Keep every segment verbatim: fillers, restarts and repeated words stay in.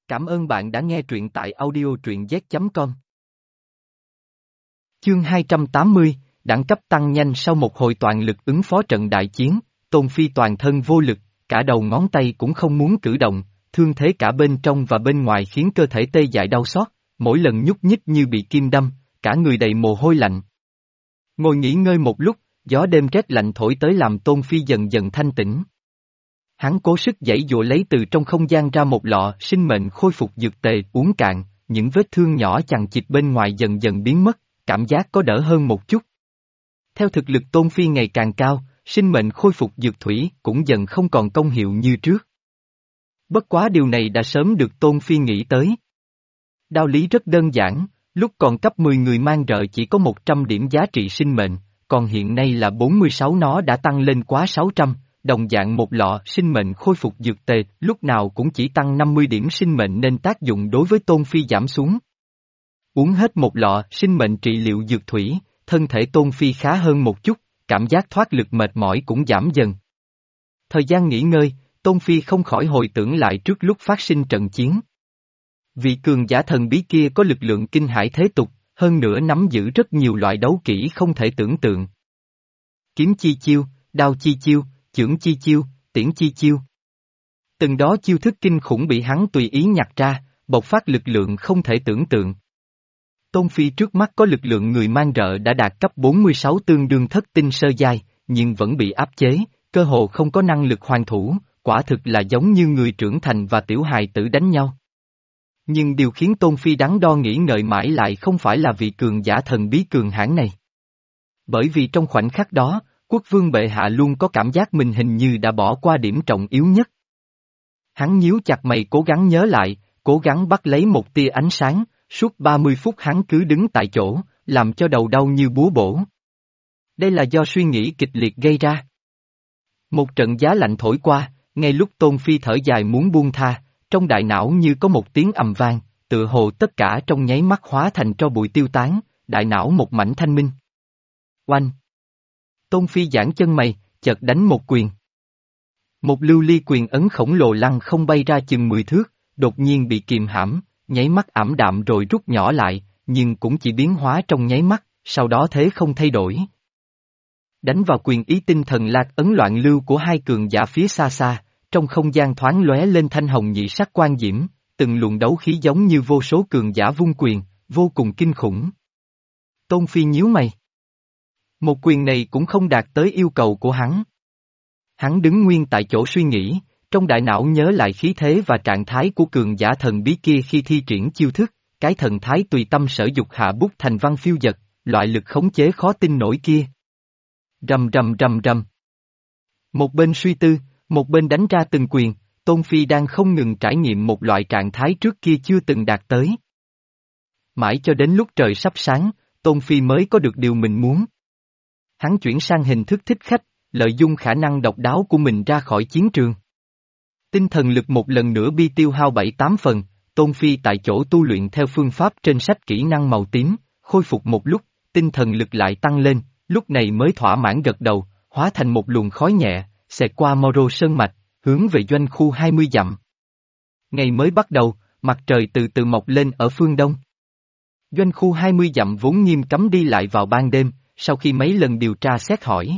Cảm ơn bạn đã nghe truyện tại audio truyện z chấm com. Chương hai trăm tám mươi, đẳng cấp tăng nhanh sau một hồi toàn lực ứng phó trận đại chiến, Tôn Phi toàn thân vô lực, cả đầu ngón tay cũng không muốn cử động, thương thế cả bên trong và bên ngoài khiến cơ thể tê dại đau xót, mỗi lần nhúc nhích như bị kim đâm, cả người đầy mồ hôi lạnh. Ngồi nghỉ ngơi một lúc, gió đêm rét lạnh thổi tới làm Tôn Phi dần dần thanh tĩnh. Hắn cố sức giãy giụa lấy từ trong không gian ra một lọ sinh mệnh khôi phục dược tề uống cạn, những vết thương nhỏ chằng chịt bên ngoài dần dần biến mất, cảm giác có đỡ hơn một chút. Theo thực lực Tôn Phi ngày càng cao, sinh mệnh khôi phục dược thủy cũng dần không còn công hiệu như trước. Bất quá điều này đã sớm được Tôn Phi nghĩ tới. Đạo lý rất đơn giản, lúc còn cấp mười người mang rợ chỉ có một trăm điểm giá trị sinh mệnh, còn hiện nay là bốn mươi sáu nó đã tăng lên quá sáu trăm. Đồng dạng một lọ sinh mệnh khôi phục dược tề lúc nào cũng chỉ tăng năm mươi điểm sinh mệnh nên tác dụng đối với Tôn Phi giảm xuống. Uống hết một lọ sinh mệnh trị liệu dược thủy, thân thể Tôn Phi khá hơn một chút, cảm giác thoát lực mệt mỏi cũng giảm dần. Thời gian nghỉ ngơi, Tôn Phi không khỏi hồi tưởng lại trước lúc phát sinh trận chiến. Vị cường giả thần bí kia có lực lượng kinh hải thế tục, hơn nữa nắm giữ rất nhiều loại đấu kỹ không thể tưởng tượng. Kiếm chi chiêu, đao chi chiêu, chưởng chi chiêu, tiễn chi chiêu. Từng đó chiêu thức kinh khủng bị hắn tùy ý nhặt ra, bộc phát lực lượng không thể tưởng tượng. Tôn Phi trước mắt có lực lượng người mang rợ đã đạt cấp bốn mươi sáu tương đương thất tinh sơ giai, nhưng vẫn bị áp chế, cơ hồ không có năng lực hoàn thủ, quả thực là giống như người trưởng thành và tiểu hài tử đánh nhau. Nhưng điều khiến Tôn Phi đắn đo nghĩ ngợi mãi lại không phải là vị cường giả thần bí cường hãn này. Bởi vì trong khoảnh khắc đó, Quốc vương bệ hạ luôn có cảm giác mình hình như đã bỏ qua điểm trọng yếu nhất. Hắn nhíu chặt mày cố gắng nhớ lại, cố gắng bắt lấy một tia ánh sáng, suốt ba mươi phút hắn cứ đứng tại chỗ, làm cho đầu đau như búa bổ. Đây là do suy nghĩ kịch liệt gây ra. Một trận giá lạnh thổi qua, ngay lúc Tôn Phi thở dài muốn buông tha, trong đại não như có một tiếng ầm vang, tựa hồ tất cả trong nháy mắt hóa thành tro bụi tiêu tán, đại não một mảnh thanh minh. Oanh! Tôn Phi giãn chân mày, chợt đánh một quyền. Một lưu ly quyền ấn khổng lồ lăng không bay ra chừng mười thước, đột nhiên bị kìm hãm, nháy mắt ảm đạm rồi rút nhỏ lại, nhưng cũng chỉ biến hóa trong nháy mắt, sau đó thế không thay đổi. Đánh vào quyền ý tinh thần lạc ấn loạn lưu của hai cường giả phía xa xa, trong không gian thoáng lóe lên thanh hồng nhị sắc quang diễm, từng luồng đấu khí giống như vô số cường giả vung quyền, vô cùng kinh khủng. Tôn Phi nhíu mày. Một quyền này cũng không đạt tới yêu cầu của hắn. Hắn đứng nguyên tại chỗ suy nghĩ, trong đại não nhớ lại khí thế và trạng thái của cường giả thần bí kia khi thi triển chiêu thức, cái thần thái tùy tâm sở dục hạ bút thành văn phiêu dật, loại lực khống chế khó tin nổi kia. Rầm rầm rầm rầm. Một bên suy tư, một bên đánh ra từng quyền, Tôn Phi đang không ngừng trải nghiệm một loại trạng thái trước kia chưa từng đạt tới. Mãi cho đến lúc trời sắp sáng, Tôn Phi mới có được điều mình muốn. Hắn chuyển sang hình thức thích khách, lợi dụng khả năng độc đáo của mình ra khỏi chiến trường. Tinh thần lực một lần nữa bị tiêu hao bảy tám phần, Tôn Phi tại chỗ tu luyện theo phương pháp trên sách kỹ năng màu tím, khôi phục một lúc, tinh thần lực lại tăng lên, lúc này mới thỏa mãn gật đầu, hóa thành một luồng khói nhẹ, xẹt qua Moro Sơn Mạch, hướng về doanh khu hai mươi dặm. Ngày mới bắt đầu, mặt trời từ từ mọc lên ở phương đông. Doanh khu hai mươi dặm vốn nghiêm cấm đi lại vào ban đêm, sau khi mấy lần điều tra xét hỏi,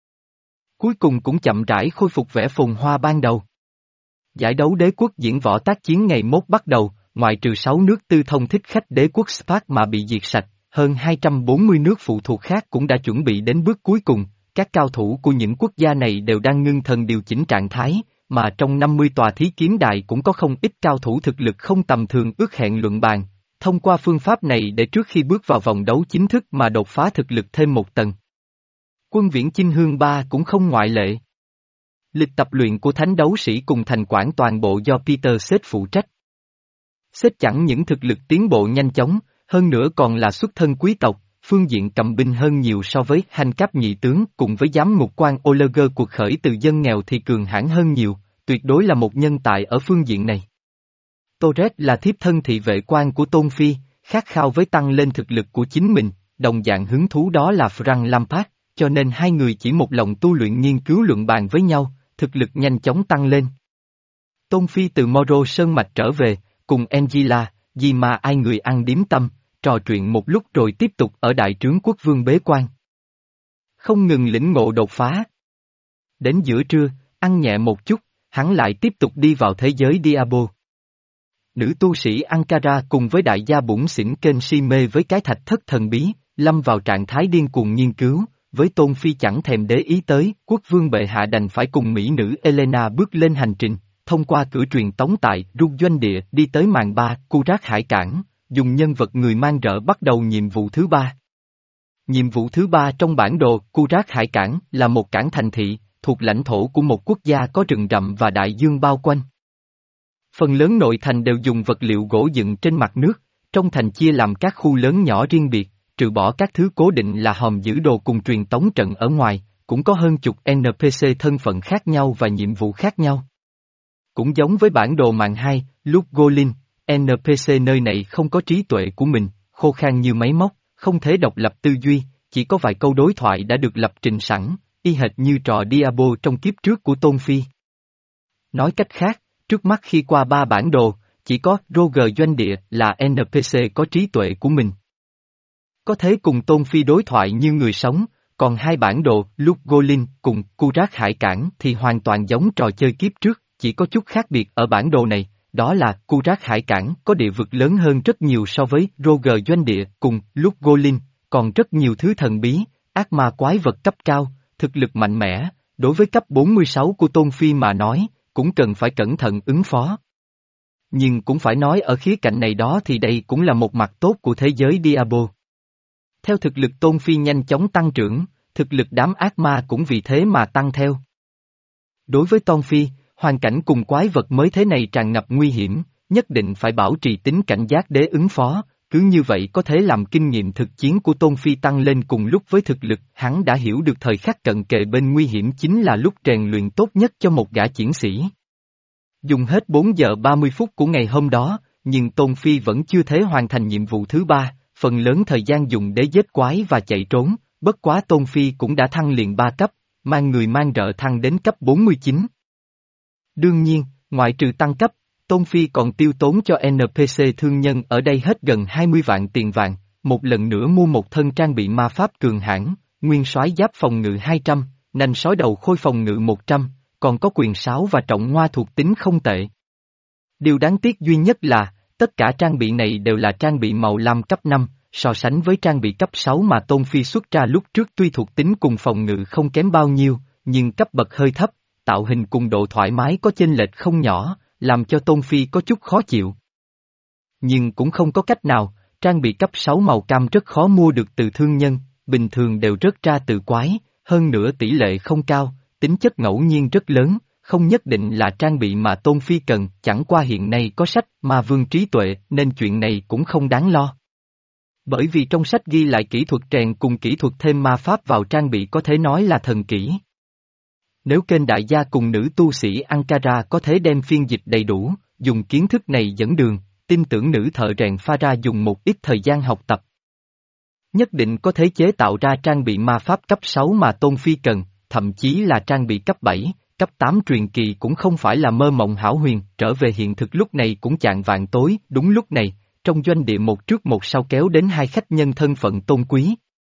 cuối cùng cũng chậm rãi khôi phục vẻ phồn hoa ban đầu. Giải đấu đế quốc diễn võ tác chiến ngày mốt bắt đầu, ngoại trừ sáu nước tư thông thích khách đế quốc Spark mà bị diệt sạch, hơn hai trăm bốn mươi nước phụ thuộc khác cũng đã chuẩn bị đến bước cuối cùng, các cao thủ của những quốc gia này đều đang ngưng thần điều chỉnh trạng thái, mà trong năm mươi tòa thí kiếm đài cũng có không ít cao thủ thực lực không tầm thường ước hẹn luận bàn. Thông qua phương pháp này để trước khi bước vào vòng đấu chính thức mà đột phá thực lực thêm một tầng. Quân viễn Chinh Hương ba cũng không ngoại lệ. Lịch tập luyện của thánh đấu sĩ cùng thành quản toàn bộ do Peter Seth phụ trách. Seth chẳng những thực lực tiến bộ nhanh chóng, hơn nữa còn là xuất thân quý tộc, phương diện cầm binh hơn nhiều so với hành cấp nhị tướng cùng với giám ngục quan Oleger cuộc khởi từ dân nghèo thì cường hãn hơn nhiều, tuyệt đối là một nhân tài ở phương diện này. Torres là thiếp thân thị vệ quan của Tôn Phi, khát khao với tăng lên thực lực của chính mình, đồng dạng hứng thú đó là Frank Lampard, cho nên hai người chỉ một lòng tu luyện nghiên cứu luận bàn với nhau, thực lực nhanh chóng tăng lên. Tôn Phi từ Moro Sơn Mạch trở về, cùng Angela, vì mà ai người ăn điếm tâm, trò chuyện một lúc rồi tiếp tục ở đại trướng quốc vương bế quan. Không ngừng lĩnh ngộ đột phá. Đến giữa trưa, ăn nhẹ một chút, hắn lại tiếp tục đi vào thế giới Diabo. Nữ tu sĩ Ankara cùng với đại gia bủn xỉn kênh si mê với cái thạch thất thần bí, lâm vào trạng thái điên cuồng nghiên cứu, với Tôn Phi chẳng thèm để ý tới, quốc vương bệ hạ đành phải cùng mỹ nữ Elena bước lên hành trình, thông qua cửa truyền tống tại Rung Doanh Địa đi tới màn ba, Kurak Hải Cảng, dùng nhân vật người mang rợ bắt đầu nhiệm vụ thứ ba. Nhiệm vụ thứ ba trong bản đồ Kurak Hải Cảng là một cảng thành thị, thuộc lãnh thổ của một quốc gia có rừng rậm và đại dương bao quanh. Phần lớn nội thành đều dùng vật liệu gỗ dựng trên mặt nước, trong thành chia làm các khu lớn nhỏ riêng biệt, trừ bỏ các thứ cố định là hòm giữ đồ cùng truyền tống trận ở ngoài, cũng có hơn chục en pê xê thân phận khác nhau và nhiệm vụ khác nhau. Cũng giống với bản đồ màn hai, Lúc Golin, en pê xê nơi này không có trí tuệ của mình, khô khan như máy móc, không thể độc lập tư duy, chỉ có vài câu đối thoại đã được lập trình sẵn, y hệt như trò Diabo trong kiếp trước của Tôn Phi. Nói cách khác, trước mắt khi qua ba bản đồ, chỉ có Roger Doanh Địa là en pê xê có trí tuệ của mình. Có thể cùng Tôn Phi đối thoại như người sống, còn hai bản đồ Lúc Golin cùng Kurak Hải Cảng thì hoàn toàn giống trò chơi kiếp trước, chỉ có chút khác biệt ở bản đồ này, đó là Kurak Hải Cảng có địa vực lớn hơn rất nhiều so với Roger Doanh Địa cùng Lúc Golin, còn rất nhiều thứ thần bí, ác ma quái vật cấp cao, thực lực mạnh mẽ, đối với cấp bốn mươi sáu của Tôn Phi mà nói, cũng cần phải cẩn thận ứng phó. Nhưng cũng phải nói ở khía cạnh này đó thì đây cũng là một mặt tốt của thế giới Diabo. Theo thực lực Tôn Phi nhanh chóng tăng trưởng, thực lực đám ác ma cũng vì thế mà tăng theo. Đối với Tôn Phi, hoàn cảnh cùng quái vật mới thế này tràn ngập nguy hiểm, nhất định phải bảo trì tính cảnh giác để ứng phó, cứ như vậy có thể làm kinh nghiệm thực chiến của Tôn Phi tăng lên cùng lúc với thực lực, hắn đã hiểu được thời khắc cận kề bên nguy hiểm chính là lúc rèn luyện tốt nhất cho một gã chiến sĩ. Dùng hết bốn giờ ba mươi phút của ngày hôm đó, nhưng Tôn Phi vẫn chưa thể hoàn thành nhiệm vụ thứ ba, phần lớn thời gian dùng để giết quái và chạy trốn, bất quá Tôn Phi cũng đã thăng liền ba cấp, mang người mang rợ thăng đến cấp bốn mươi chín. Đương nhiên, ngoại trừ tăng cấp, Tôn Phi còn tiêu tốn cho en pê xê thương nhân ở đây hết gần hai mươi vạn tiền vàng, một lần nữa mua một thân trang bị ma pháp cường hãn, nguyên soái giáp phòng ngự hai trăm, nanh sói đầu khôi phòng ngự một trăm, còn có quyền sáo và trọng ngoa thuộc tính không tệ. Điều đáng tiếc duy nhất là, tất cả trang bị này đều là trang bị màu lam cấp năm, so sánh với trang bị cấp sáu mà Tôn Phi xuất ra lúc trước tuy thuộc tính cùng phòng ngự không kém bao nhiêu, nhưng cấp bậc hơi thấp, tạo hình cùng độ thoải mái có chênh lệch không nhỏ, làm cho Tôn Phi có chút khó chịu. Nhưng cũng không có cách nào, trang bị cấp sáu màu cam rất khó mua được từ thương nhân, bình thường đều rớt ra từ quái, hơn nữa tỷ lệ không cao, tính chất ngẫu nhiên rất lớn, không nhất định là trang bị mà Tôn Phi cần, chẳng qua hiện nay có sách Ma Vương trí tuệ nên chuyện này cũng không đáng lo. Bởi vì trong sách ghi lại kỹ thuật rèn cùng kỹ thuật thêm ma pháp vào trang bị có thể nói là thần kỹ. Nếu kênh đại gia cùng nữ tu sĩ Ankara có thể đem phiên dịch đầy đủ, dùng kiến thức này dẫn đường, tin tưởng nữ thợ rèn Farah dùng một ít thời gian học tập. Nhất định có thể chế tạo ra trang bị ma pháp cấp sáu mà Tôn Phi cần, thậm chí là trang bị cấp bảy, cấp tám truyền kỳ cũng không phải là mơ mộng hão huyền, trở về hiện thực lúc này cũng chạng vạng tối, đúng lúc này, trong doanh địa một trước một sau kéo đến hai khách nhân thân phận tôn quý.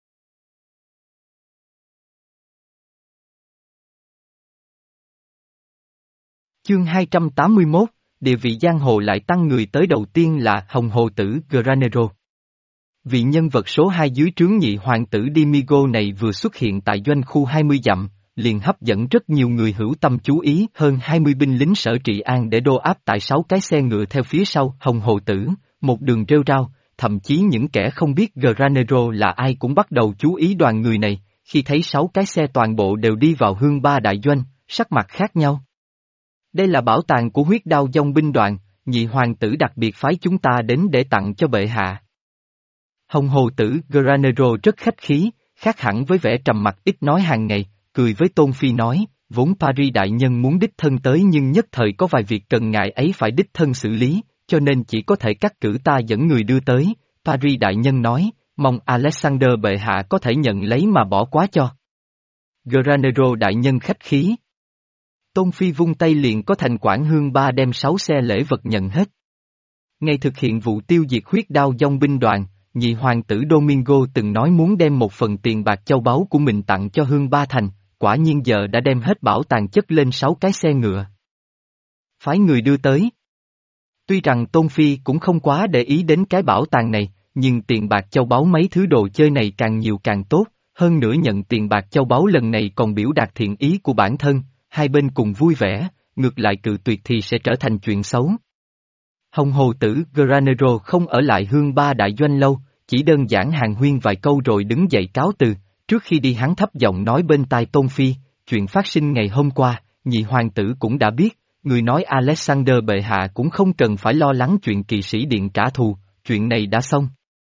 Chương hai trăm tám mươi mốt, địa vị giang hồ lại tăng người tới đầu tiên là Hồng Hồ Tử Granero. Vị nhân vật số hai dưới trướng nhị hoàng tử Dimigo này vừa xuất hiện tại doanh khu hai mươi dặm, liền hấp dẫn rất nhiều người hữu tâm chú ý, hơn hai mươi binh lính sở trị an để đô áp tại sáu cái xe ngựa theo phía sau Hồng Hồ Tử, một đường rêu rao, thậm chí những kẻ không biết Granero là ai cũng bắt đầu chú ý đoàn người này, khi thấy sáu cái xe toàn bộ đều đi vào hương ba đại doanh, sắc mặt khác nhau. Đây là bảo tàng của huyết đao dòng binh đoàn, nhị hoàng tử đặc biệt phái chúng ta đến để tặng cho bệ hạ. Hồng Hồ Tử Granero rất khách khí, khác hẳn với vẻ trầm mặc ít nói hàng ngày, cười với Tôn Phi nói, vốn Paris đại nhân muốn đích thân tới nhưng nhất thời có vài việc cần ngài ấy phải đích thân xử lý, cho nên chỉ có thể cắt cử ta dẫn người đưa tới. Paris đại nhân nói, mong Alexander bệ hạ có thể nhận lấy mà bỏ quá cho. Granero đại nhân khách khí. Tôn Phi vung tay liền có thành quản hương ba đem sáu xe lễ vật nhận hết. Ngày thực hiện vụ tiêu diệt huyết đao dòng binh đoàn, nhị hoàng tử Domingo từng nói muốn đem một phần tiền bạc châu báu của mình tặng cho Hương Ba Thành, quả nhiên giờ đã đem hết bảo tàng chất lên sáu cái xe ngựa. Phái người đưa tới. Tuy rằng Tôn Phi cũng không quá để ý đến cái bảo tàng này, nhưng tiền bạc châu báu mấy thứ đồ chơi này càng nhiều càng tốt, hơn nữa nhận tiền bạc châu báu lần này còn biểu đạt thiện ý của bản thân, hai bên cùng vui vẻ, ngược lại cự tuyệt thì sẽ trở thành chuyện xấu. Hồng hồ tử Granero không ở lại Hương Ba đại doanh lâu, chỉ đơn giản hàn huyên vài câu rồi đứng dậy cáo từ, trước khi đi hắn thấp giọng nói bên tai Tôn Phi, chuyện phát sinh ngày hôm qua, nhị hoàng tử cũng đã biết, người nói Alexander bệ hạ cũng không cần phải lo lắng chuyện kỵ sĩ điện trả thù, chuyện này đã xong.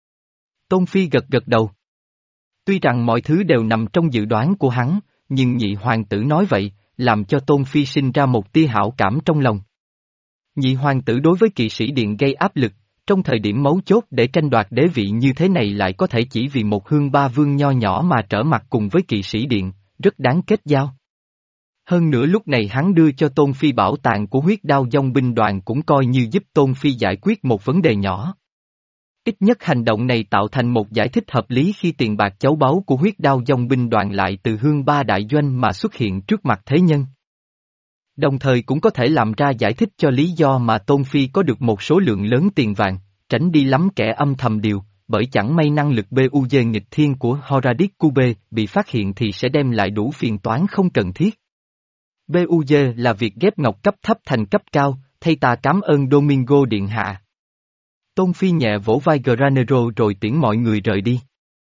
Tôn Phi gật gật đầu. Tuy rằng mọi thứ đều nằm trong dự đoán của hắn, nhưng nhị hoàng tử nói vậy, làm cho Tôn Phi sinh ra một tia hảo cảm trong lòng. Nhị hoàng tử đối với kỵ sĩ điện gây áp lực, trong thời điểm mấu chốt để tranh đoạt đế vị như thế này lại có thể chỉ vì một Hương Ba Vương nho nhỏ mà trở mặt cùng với kỵ sĩ điện, rất đáng kết giao. Hơn nữa lúc này hắn đưa cho Tôn Phi bảo tàng của huyết đao dòng binh đoàn cũng coi như giúp Tôn Phi giải quyết một vấn đề nhỏ. Ít nhất hành động này tạo thành một giải thích hợp lý khi tiền bạc cháu báu của huyết đao dòng binh đoàn lại từ Hương Ba đại doanh mà xuất hiện trước mặt thế nhân. Đồng thời cũng có thể làm ra giải thích cho lý do mà Tôn Phi có được một số lượng lớn tiền vàng, tránh đi lắm kẻ âm thầm điều, bởi chẳng may năng lực bê u dê nghịch thiên của Horadic Cube bị phát hiện thì sẽ đem lại đủ phiền toán không cần thiết. bê u dê là việc ghép ngọc cấp thấp thành cấp cao, thay ta cảm ơn Domingo điện hạ. Tôn Phi nhẹ vỗ vai Granero rồi tiễn mọi người rời đi.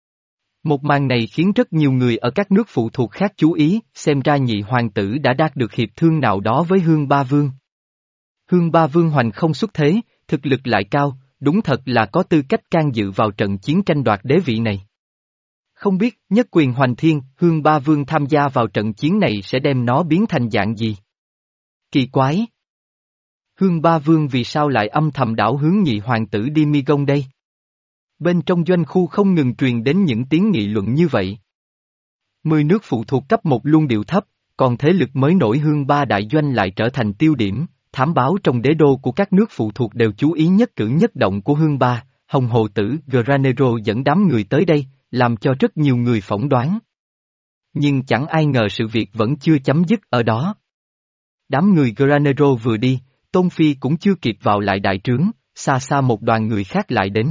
Một màn này khiến rất nhiều người ở các nước phụ thuộc khác chú ý, xem ra nhị hoàng tử đã đạt được hiệp thương nào đó với Hương Ba Vương. Hương Ba Vương hoành không xuất thế, thực lực lại cao, đúng thật là có tư cách can dự vào trận chiến tranh đoạt đế vị này. Không biết, nhất quyền hoành thiên, Hương Ba Vương tham gia vào trận chiến này sẽ đem nó biến thành dạng gì? Kỳ quái! Hương Ba Vương vì sao lại âm thầm đảo hướng nhị hoàng tử đi mi gông đây? Bên trong doanh khu không ngừng truyền đến những tiếng nghị luận như vậy. Mười nước phụ thuộc cấp một luôn điệu thấp, còn thế lực mới nổi Hương Ba đại doanh lại trở thành tiêu điểm, thám báo trong đế đô của các nước phụ thuộc đều chú ý nhất cử nhất động của Hương Ba, Hồng Hồ Tử Granero dẫn đám người tới đây, làm cho rất nhiều người phỏng đoán. Nhưng chẳng ai ngờ sự việc vẫn chưa chấm dứt ở đó. Đám người Granero vừa đi, Tôn Phi cũng chưa kịp vào lại đại trướng, xa xa một đoàn người khác lại đến.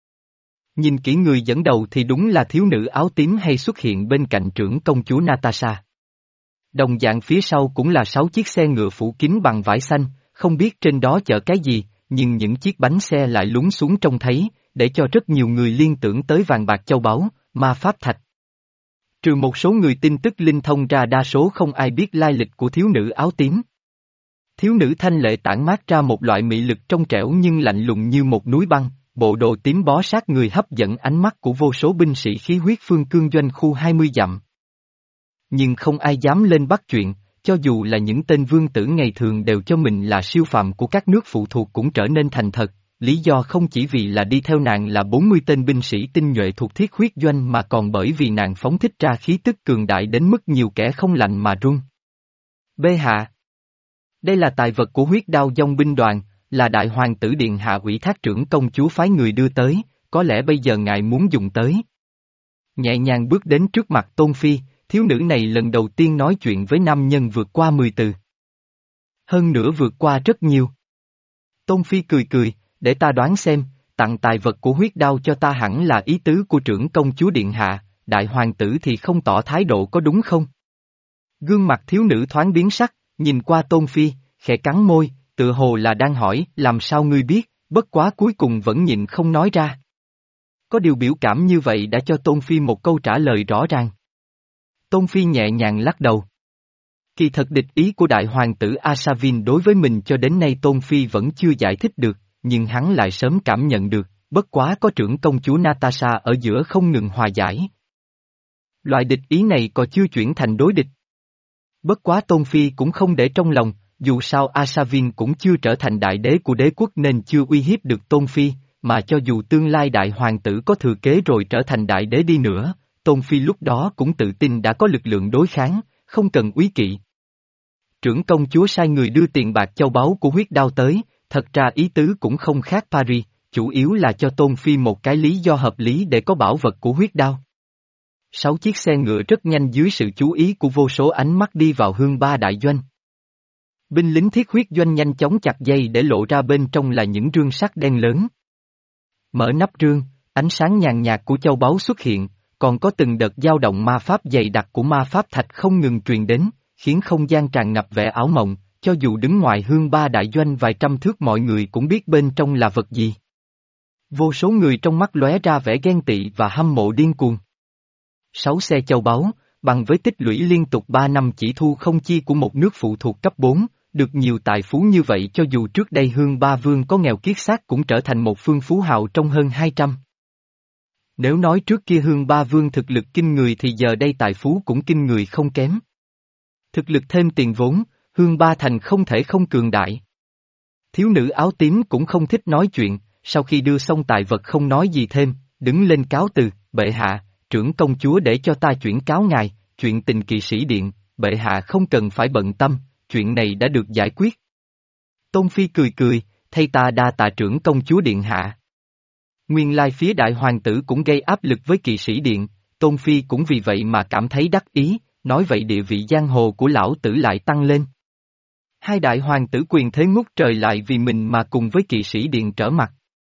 Nhìn kỹ người dẫn đầu thì đúng là thiếu nữ áo tím hay xuất hiện bên cạnh trưởng công chúa Natasha. Đồng dạng phía sau cũng là sáu chiếc xe ngựa phủ kín bằng vải xanh, không biết trên đó chở cái gì, nhưng những chiếc bánh xe lại lún xuống trông thấy, để cho rất nhiều người liên tưởng tới vàng bạc châu báu, ma pháp thạch. Trừ một số người tin tức linh thông ra đa số không ai biết lai lịch của thiếu nữ áo tím. Thiếu nữ thanh lệ tản mát ra một loại mị lực trong trẻo nhưng lạnh lùng như một núi băng, bộ đồ tím bó sát người hấp dẫn ánh mắt của vô số binh sĩ khí huyết phương cương doanh khu hai mươi dặm. Nhưng không ai dám lên bắt chuyện, cho dù là những tên vương tử ngày thường đều cho mình là siêu phàm của các nước phụ thuộc cũng trở nên thành thật, lý do không chỉ vì là đi theo nàng là bốn mươi tên binh sĩ tinh nhuệ thuộc thiết huyết doanh mà còn bởi vì nàng phóng thích ra khí tức cường đại đến mức nhiều kẻ không lạnh mà run. Bệ hạ. Đây là tài vật của huyết đao dòng binh đoàn, là đại hoàng tử điện hạ ủy thác trưởng công chúa phái người đưa tới, có lẽ bây giờ ngài muốn dùng tới. Nhẹ nhàng bước đến trước mặt Tôn Phi, thiếu nữ này lần đầu tiên nói chuyện với nam nhân vượt qua mười từ. Hơn nữa vượt qua rất nhiều. Tôn Phi cười cười, để ta đoán xem, tặng tài vật của huyết đao cho ta hẳn là ý tứ của trưởng công chúa điện hạ, đại hoàng tử thì không tỏ thái độ có đúng không? Gương mặt thiếu nữ thoáng biến sắc, nhìn qua Tôn Phi, khẽ cắn môi, tựa hồ là đang hỏi, làm sao ngươi biết, bất quá cuối cùng vẫn nhịn không nói ra. Có điều biểu cảm như vậy đã cho Tôn Phi một câu trả lời rõ ràng. Tôn Phi nhẹ nhàng lắc đầu. Kỳ thật địch ý của đại hoàng tử Asavin đối với mình cho đến nay Tôn Phi vẫn chưa giải thích được, nhưng hắn lại sớm cảm nhận được, bất quá có trưởng công chúa Natasha ở giữa không ngừng hòa giải. Loại địch ý này còn chưa chuyển thành đối địch. Bất quá Tôn Phi cũng không để trong lòng, dù sao Asavin cũng chưa trở thành đại đế của đế quốc nên chưa uy hiếp được Tôn Phi, mà cho dù tương lai đại hoàng tử có thừa kế rồi trở thành đại đế đi nữa, Tôn Phi lúc đó cũng tự tin đã có lực lượng đối kháng, không cần úy kỵ. Trưởng công chúa sai người đưa tiền bạc châu báu của huyết đao tới, thật ra ý tứ cũng không khác Paris, chủ yếu là cho Tôn Phi một cái lý do hợp lý để có bảo vật của huyết đao. Sáu chiếc xe ngựa rất nhanh dưới sự chú ý của vô số ánh mắt đi vào hương ba đại doanh. Binh lính thiết huyết doanh nhanh chóng chặt dây để lộ ra bên trong là những rương sắt đen lớn. Mở nắp rương, ánh sáng nhàn nhạt của châu báu xuất hiện, còn có từng đợt dao động ma pháp dày đặc của ma pháp thạch không ngừng truyền đến, khiến không gian tràn ngập vẻ ảo mộng, cho dù đứng ngoài hương ba đại doanh vài trăm thước mọi người cũng biết bên trong là vật gì. Vô số người trong mắt lóe ra vẻ ghen tị và hâm mộ điên cuồng. Sáu xe châu báu, bằng với tích lũy liên tục ba năm chỉ thu không chi của một nước phụ thuộc cấp bốn, được nhiều tài phú như vậy cho dù trước đây hương ba vương có nghèo kiết xác cũng trở thành một phương phú hào trong hơn hai trăm. Nếu nói trước kia hương ba vương thực lực kinh người thì giờ đây tài phú cũng kinh người không kém. Thực lực thêm tiền vốn, hương ba thành không thể không cường đại. Thiếu nữ áo tím cũng không thích nói chuyện, sau khi đưa xong tài vật không nói gì thêm, đứng lên cáo từ, bệ hạ, trưởng công chúa để cho ta chuyển cáo ngài, chuyện tình kỵ sĩ điện, bệ hạ không cần phải bận tâm, chuyện này đã được giải quyết. Tôn Phi cười cười, thay ta đa tạ trưởng công chúa điện hạ. Nguyên lai phía đại hoàng tử cũng gây áp lực với kỵ sĩ điện, Tôn Phi cũng vì vậy mà cảm thấy đắc ý, nói vậy địa vị giang hồ của lão tử lại tăng lên. Hai đại hoàng tử quyền thế ngút trời lại vì mình mà cùng với kỵ sĩ điện trở mặt.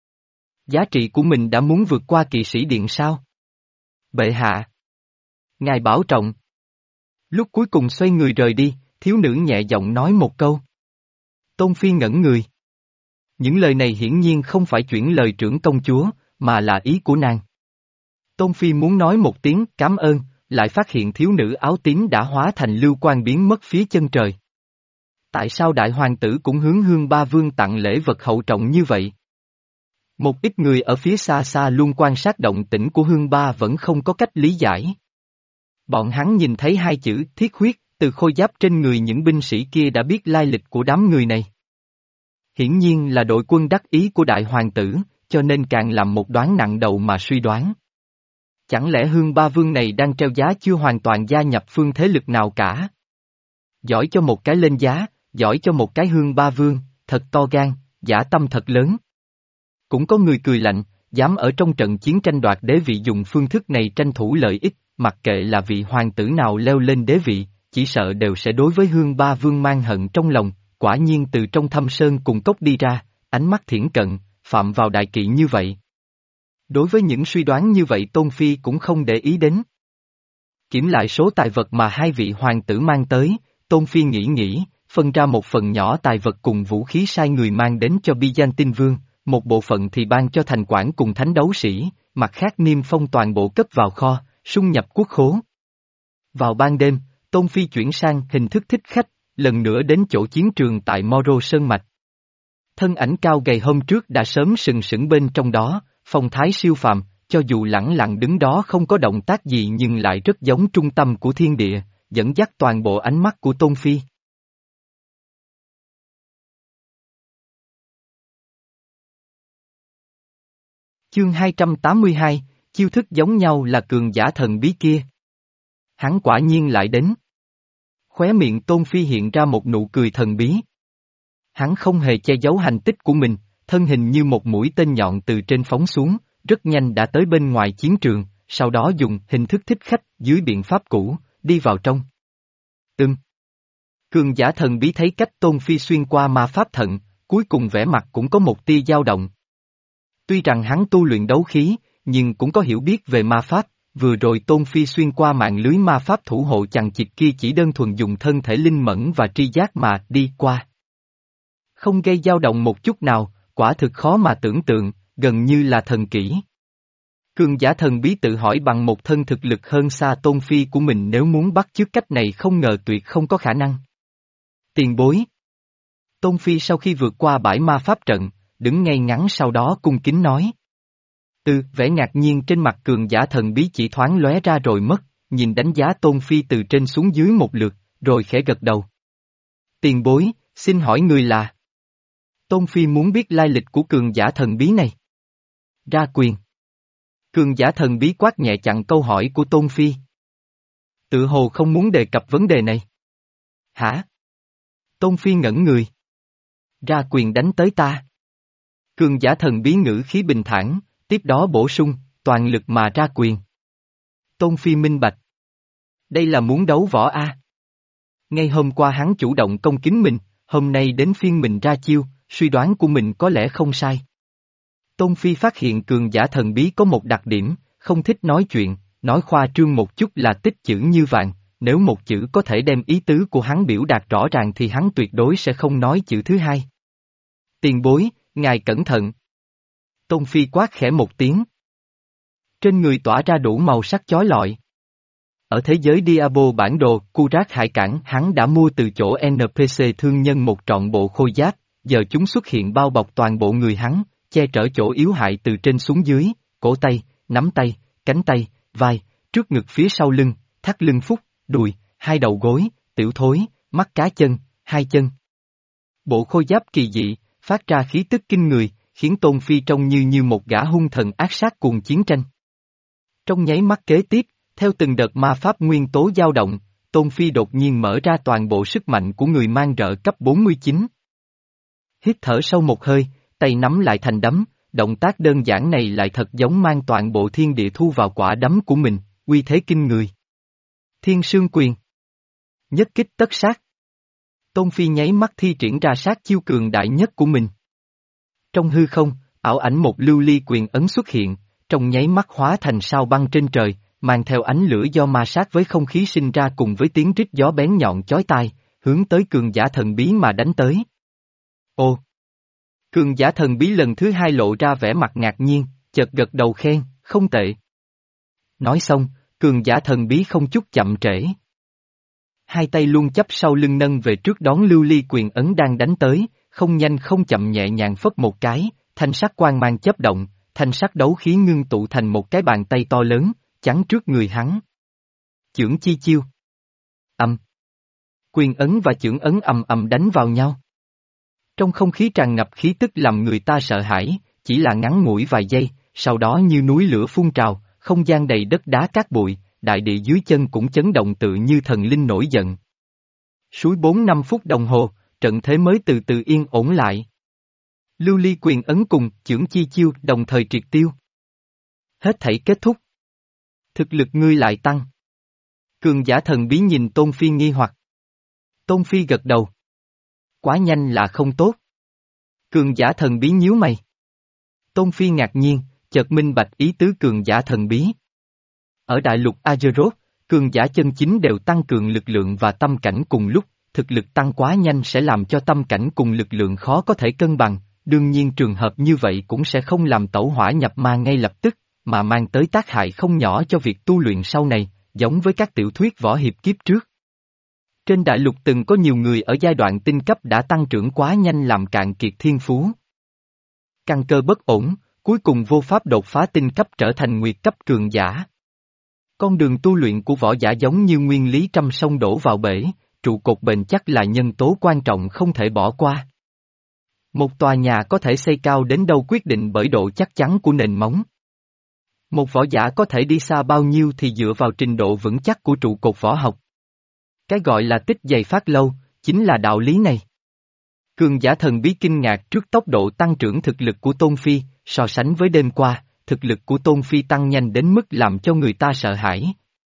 Giá trị của mình đã muốn vượt qua kỵ sĩ điện sao? Bệ hạ! Ngài bảo trọng! Lúc cuối cùng xoay người rời đi, thiếu nữ nhẹ giọng nói một câu. Tôn Phi ngẩn người. Những lời này hiển nhiên không phải chuyển lời trưởng công chúa, mà là ý của nàng. Tôn Phi muốn nói một tiếng cảm ơn, lại phát hiện thiếu nữ áo tím đã hóa thành lưu quang biến mất phía chân trời. Tại sao đại hoàng tử cũng hướng hương ba vương tặng lễ vật hậu trọng như vậy? Một ít người ở phía xa xa luôn quan sát động tĩnh của hương ba vẫn không có cách lý giải. Bọn hắn nhìn thấy hai chữ thiết huyết, từ khôi giáp trên người những binh sĩ kia đã biết lai lịch của đám người này. Hiển nhiên là đội quân đắc ý của đại hoàng tử, cho nên càng làm một đoán nặng đầu mà suy đoán. Chẳng lẽ hương ba vương này đang treo giá chưa hoàn toàn gia nhập phương thế lực nào cả? Giỏi cho một cái lên giá, giỏi cho một cái hương ba vương, thật to gan, dã tâm thật lớn. Cũng có người cười lạnh, dám ở trong trận chiến tranh đoạt đế vị dùng phương thức này tranh thủ lợi ích, mặc kệ là vị hoàng tử nào leo lên đế vị, chỉ sợ đều sẽ đối với hương ba vương mang hận trong lòng, quả nhiên từ trong thâm sơn cùng cốc đi ra, ánh mắt thiển cận, phạm vào đại kỵ như vậy. Đối với những suy đoán như vậy Tôn Phi cũng không để ý đến. Kiểm lại số tài vật mà hai vị hoàng tử mang tới, Tôn Phi nghĩ nghĩ, phân ra một phần nhỏ tài vật cùng vũ khí sai người mang đến cho Byzantine vương, một bộ phận thì ban cho thành quản cùng thánh đấu sĩ, mặt khác niêm phong toàn bộ cấp vào kho, sung nhập quốc khố. Vào ban đêm, Tôn Phi chuyển sang hình thức thích khách, lần nữa đến chỗ chiến trường tại Moro Sơn Mạch. Thân ảnh cao gầy hôm trước đã sớm sừng sững bên trong đó, phong thái siêu phàm, cho dù lẳng lặng đứng đó không có động tác gì nhưng lại rất giống trung tâm của thiên địa, dẫn dắt toàn bộ ánh mắt của Tôn Phi. Chương hai trăm tám mươi hai, chiêu thức giống nhau là cường giả thần bí kia. Hắn quả nhiên lại đến. Khóe miệng Tôn Phi hiện ra một nụ cười thần bí. Hắn không hề che giấu hành tích của mình, thân hình như một mũi tên nhọn từ trên phóng xuống, rất nhanh đã tới bên ngoài chiến trường, sau đó dùng hình thức thích khách dưới biện pháp cũ, đi vào trong. Ừm. Cường giả thần bí thấy cách Tôn Phi xuyên qua ma pháp thận, cuối cùng vẻ mặt cũng có một tia dao động. Tuy rằng hắn tu luyện đấu khí, nhưng cũng có hiểu biết về ma pháp, vừa rồi Tôn Phi xuyên qua mạng lưới ma pháp thủ hộ chằng chịt kia chỉ đơn thuần dùng thân thể linh mẫn và tri giác mà đi qua. Không gây dao động một chút nào, quả thực khó mà tưởng tượng, gần như là thần kỹ. Cường giả thần bí tự hỏi bằng một thân thực lực hơn xa Tôn Phi của mình nếu muốn bắt chước cách này không ngờ tuyệt không có khả năng. Tiền bối. Tôn Phi sau khi vượt qua bãi ma pháp trận, đứng ngay ngắn sau đó cung kính nói. Từ vẻ ngạc nhiên trên mặt cường giả thần bí chỉ thoáng lóe ra rồi mất, nhìn đánh giá Tôn Phi từ trên xuống dưới một lượt, rồi khẽ gật đầu. Tiền bối, xin hỏi người là? Tôn Phi muốn biết lai lịch của cường giả thần bí này. Ra quyền. Cường giả thần bí quát nhẹ chặn câu hỏi của Tôn Phi. Tự hồ không muốn đề cập vấn đề này. Hả? Tôn Phi ngẩn người. Ra quyền đánh tới ta. Cường giả thần bí ngữ khí bình thản, tiếp đó bổ sung, toàn lực mà ra quyền. Tôn Phi minh bạch. Đây là muốn đấu võ a. Ngay hôm qua hắn chủ động công kính mình, hôm nay đến phiên mình ra chiêu, suy đoán của mình có lẽ không sai. Tôn Phi phát hiện cường giả thần bí có một đặc điểm, không thích nói chuyện, nói khoa trương một chút là tích chữ như vàng, nếu một chữ có thể đem ý tứ của hắn biểu đạt rõ ràng thì hắn tuyệt đối sẽ không nói chữ thứ hai. Tiền bối, ngài cẩn thận. Tôn Phi quát khẽ một tiếng. Trên người tỏa ra đủ màu sắc chói lọi. Ở thế giới Diablo bản đồ, Kurat Hải Cảng hắn đã mua từ chỗ en pê xê thương nhân một trọn bộ khôi giáp, giờ chúng xuất hiện bao bọc toàn bộ người hắn, che chở chỗ yếu hại từ trên xuống dưới, cổ tay, nắm tay, cánh tay, vai, trước ngực phía sau lưng, thắt lưng phúc, đùi, hai đầu gối, tiểu thối, mắt cá chân, hai chân. Bộ khôi giáp kỳ dị, phát ra khí tức kinh người, khiến Tôn Phi trông như như một gã hung thần ác sát cuồng chiến tranh. Trong nháy mắt kế tiếp, theo từng đợt ma pháp nguyên tố dao động, Tôn Phi đột nhiên mở ra toàn bộ sức mạnh của người mang rợ cấp bốn mươi chín. Hít thở sâu một hơi, tay nắm lại thành đấm, động tác đơn giản này lại thật giống mang toàn bộ thiên địa thu vào quả đấm của mình, uy thế kinh người. Thiên Sương Quyền. Nhất kích tất sát. Tôn Phi nháy mắt thi triển ra sát chiêu cường đại nhất của mình. Trong hư không, ảo ảnh một lưu ly quyền ấn xuất hiện, trong nháy mắt hóa thành sao băng trên trời, mang theo ánh lửa do ma sát với không khí sinh ra cùng với tiếng rít gió bén nhọn chói tai, hướng tới cường giả thần bí mà đánh tới. Ồ! Cường giả thần bí lần thứ hai lộ ra vẻ mặt ngạc nhiên, chợt gật đầu khen, không tệ. Nói xong, cường giả thần bí không chút chậm trễ. Hai tay luôn chấp sau lưng nâng về trước đón lưu ly quyền ấn đang đánh tới, không nhanh không chậm nhẹ nhàng phất một cái, thanh sắc quang mang chớp động, thanh sắc đấu khí ngưng tụ thành một cái bàn tay to lớn, chắn trước người hắn. Chưởng chi chiêu. Ầm. Quyền ấn và chưởng ấn ầm ầm đánh vào nhau. Trong không khí tràn ngập khí tức làm người ta sợ hãi, chỉ là ngắn ngủi vài giây, sau đó như núi lửa phun trào, không gian đầy đất đá cát bụi, đại địa dưới chân cũng chấn động tự như thần linh nổi giận. Suối bốn năm phút đồng hồ, trận thế mới từ từ yên ổn lại. Lưu ly quyền ấn cùng chưởng chi chiêu đồng thời triệt tiêu. Hết thảy kết thúc. Thực lực ngươi lại tăng. Cường giả thần bí nhìn Tôn Phi nghi hoặc. Tôn Phi gật đầu. Quá nhanh là không tốt. Cường giả thần bí nhíu mày. Tôn Phi ngạc nhiên, chợt minh bạch ý tứ cường giả thần bí. Ở đại lục Azeroth, cường giả chân chính đều tăng cường lực lượng và tâm cảnh cùng lúc, thực lực tăng quá nhanh sẽ làm cho tâm cảnh cùng lực lượng khó có thể cân bằng, đương nhiên trường hợp như vậy cũng sẽ không làm tẩu hỏa nhập ma ngay lập tức, mà mang tới tác hại không nhỏ cho việc tu luyện sau này, giống với các tiểu thuyết võ hiệp kiếp trước. Trên đại lục từng có nhiều người ở giai đoạn tinh cấp đã tăng trưởng quá nhanh làm cạn kiệt thiên phú. Căn cơ bất ổn, cuối cùng vô pháp đột phá tinh cấp trở thành nguyệt cấp cường giả. Con đường tu luyện của võ giả giống như nguyên lý trăm sông đổ vào bể, trụ cột bền chắc là nhân tố quan trọng không thể bỏ qua. Một tòa nhà có thể xây cao đến đâu quyết định bởi độ chắc chắn của nền móng. Một võ giả có thể đi xa bao nhiêu thì dựa vào trình độ vững chắc của trụ cột võ học. Cái gọi là tích dày phát lâu, chính là đạo lý này. Cường giả thần bí kinh ngạc trước tốc độ tăng trưởng thực lực của Tôn Phi, so sánh với đêm qua, thực lực của Tôn Phi tăng nhanh đến mức làm cho người ta sợ hãi.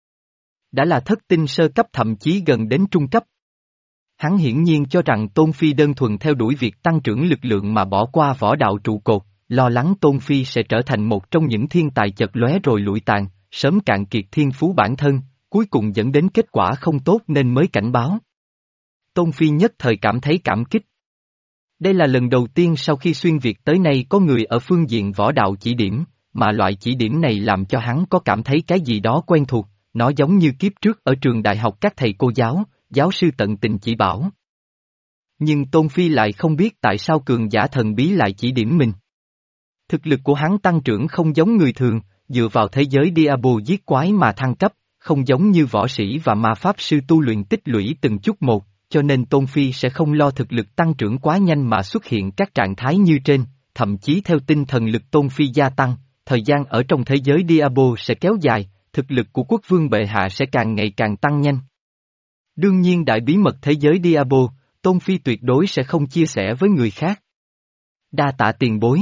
Đã là thất tinh sơ cấp thậm chí gần đến trung cấp. Hắn hiển nhiên cho rằng Tôn Phi đơn thuần theo đuổi việc tăng trưởng lực lượng mà bỏ qua võ đạo trụ cột, lo lắng Tôn Phi sẽ trở thành một trong những thiên tài chật lóe rồi lụi tàn, sớm cạn kiệt thiên phú bản thân, cuối cùng dẫn đến kết quả không tốt nên mới cảnh báo. Tôn Phi nhất thời cảm thấy cảm kích. Đây là lần đầu tiên sau khi xuyên Việt tới nay có người ở phương diện võ đạo chỉ điểm, mà loại chỉ điểm này làm cho hắn có cảm thấy cái gì đó quen thuộc, nó giống như kiếp trước ở trường đại học các thầy cô giáo, giáo sư tận tình chỉ bảo. Nhưng Tôn Phi lại không biết tại sao cường giả thần bí lại chỉ điểm mình. Thực lực của hắn tăng trưởng không giống người thường, dựa vào thế giới Diablo giết quái mà thăng cấp, không giống như võ sĩ và ma pháp sư tu luyện tích lũy từng chút một, cho nên Tôn Phi sẽ không lo thực lực tăng trưởng quá nhanh mà xuất hiện các trạng thái như trên, thậm chí theo tinh thần lực Tôn Phi gia tăng, thời gian ở trong thế giới Diablo sẽ kéo dài, thực lực của quốc vương bệ hạ sẽ càng ngày càng tăng nhanh. Đương nhiên đại bí mật thế giới Diablo, Tôn Phi tuyệt đối sẽ không chia sẻ với người khác. Đa tạ tiền bối.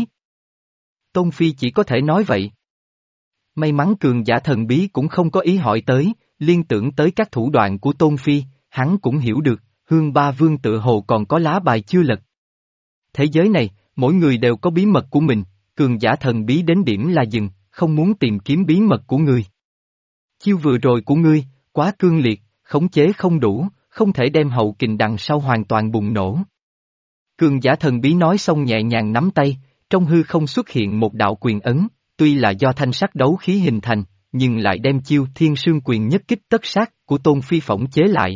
Tôn Phi chỉ có thể nói vậy. May mắn cường giả thần bí cũng không có ý hỏi tới, liên tưởng tới các thủ đoạn của Tôn Phi, hắn cũng hiểu được, Hương Ba Vương tự hồ còn có lá bài chưa lật. Thế giới này, mỗi người đều có bí mật của mình, cường giả thần bí đến điểm là dừng, không muốn tìm kiếm bí mật của ngươi. Chiêu vừa rồi của ngươi, quá cương liệt, khống chế không đủ, không thể đem hậu kình đằng sau hoàn toàn bùng nổ. Cường giả thần bí nói xong nhẹ nhàng nắm tay, trong hư không xuất hiện một đạo quyền ấn, tuy là do thanh sắc đấu khí hình thành, nhưng lại đem chiêu thiên sương quyền nhất kích tất sát của Tôn Phi phỏng chế lại.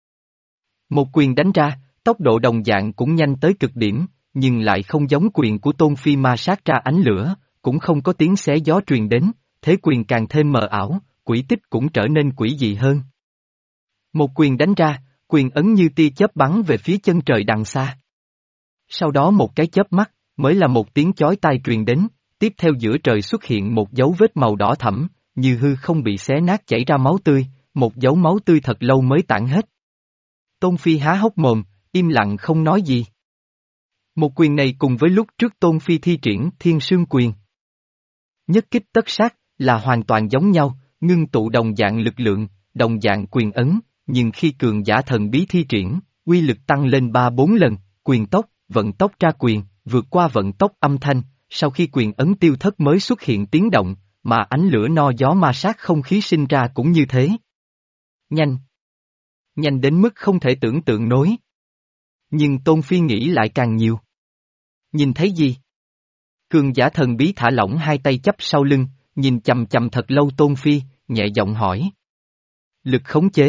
Một quyền đánh ra, tốc độ đồng dạng cũng nhanh tới cực điểm, nhưng lại không giống quyền của Tôn Phi ma sát ra ánh lửa, cũng không có tiếng xé gió truyền đến, thế quyền càng thêm mờ ảo, quỷ tích cũng trở nên quỷ dị hơn. Một quyền đánh ra, quyền ấn như tia chớp bắn về phía chân trời đằng xa. Sau đó một cái chớp mắt, mới là một tiếng chói tai truyền đến, tiếp theo giữa trời xuất hiện một dấu vết màu đỏ thẫm, như hư không bị xé nát chảy ra máu tươi, một dấu máu tươi thật lâu mới tản hết. Tôn Phi há hốc mồm, im lặng không nói gì. Một quyền này cùng với lúc trước Tôn Phi thi triển thiên sương quyền. Nhất kích tất sát, là hoàn toàn giống nhau, ngưng tụ đồng dạng lực lượng, đồng dạng quyền ấn, nhưng khi cường giả thần bí thi triển, uy lực tăng lên ba bốn lần, quyền tốc, vận tốc ra quyền, vượt qua vận tốc âm thanh, sau khi quyền ấn tiêu thất mới xuất hiện tiếng động, mà ánh lửa no gió ma sát không khí sinh ra cũng như thế. Nhanh. Nhanh đến mức không thể tưởng tượng nổi. Nhưng Tôn Phi nghĩ lại càng nhiều. Nhìn thấy gì? Cường giả thần bí thả lỏng hai tay chắp sau lưng, nhìn chầm chầm thật lâu Tôn Phi, nhẹ giọng hỏi. Lực khống chế.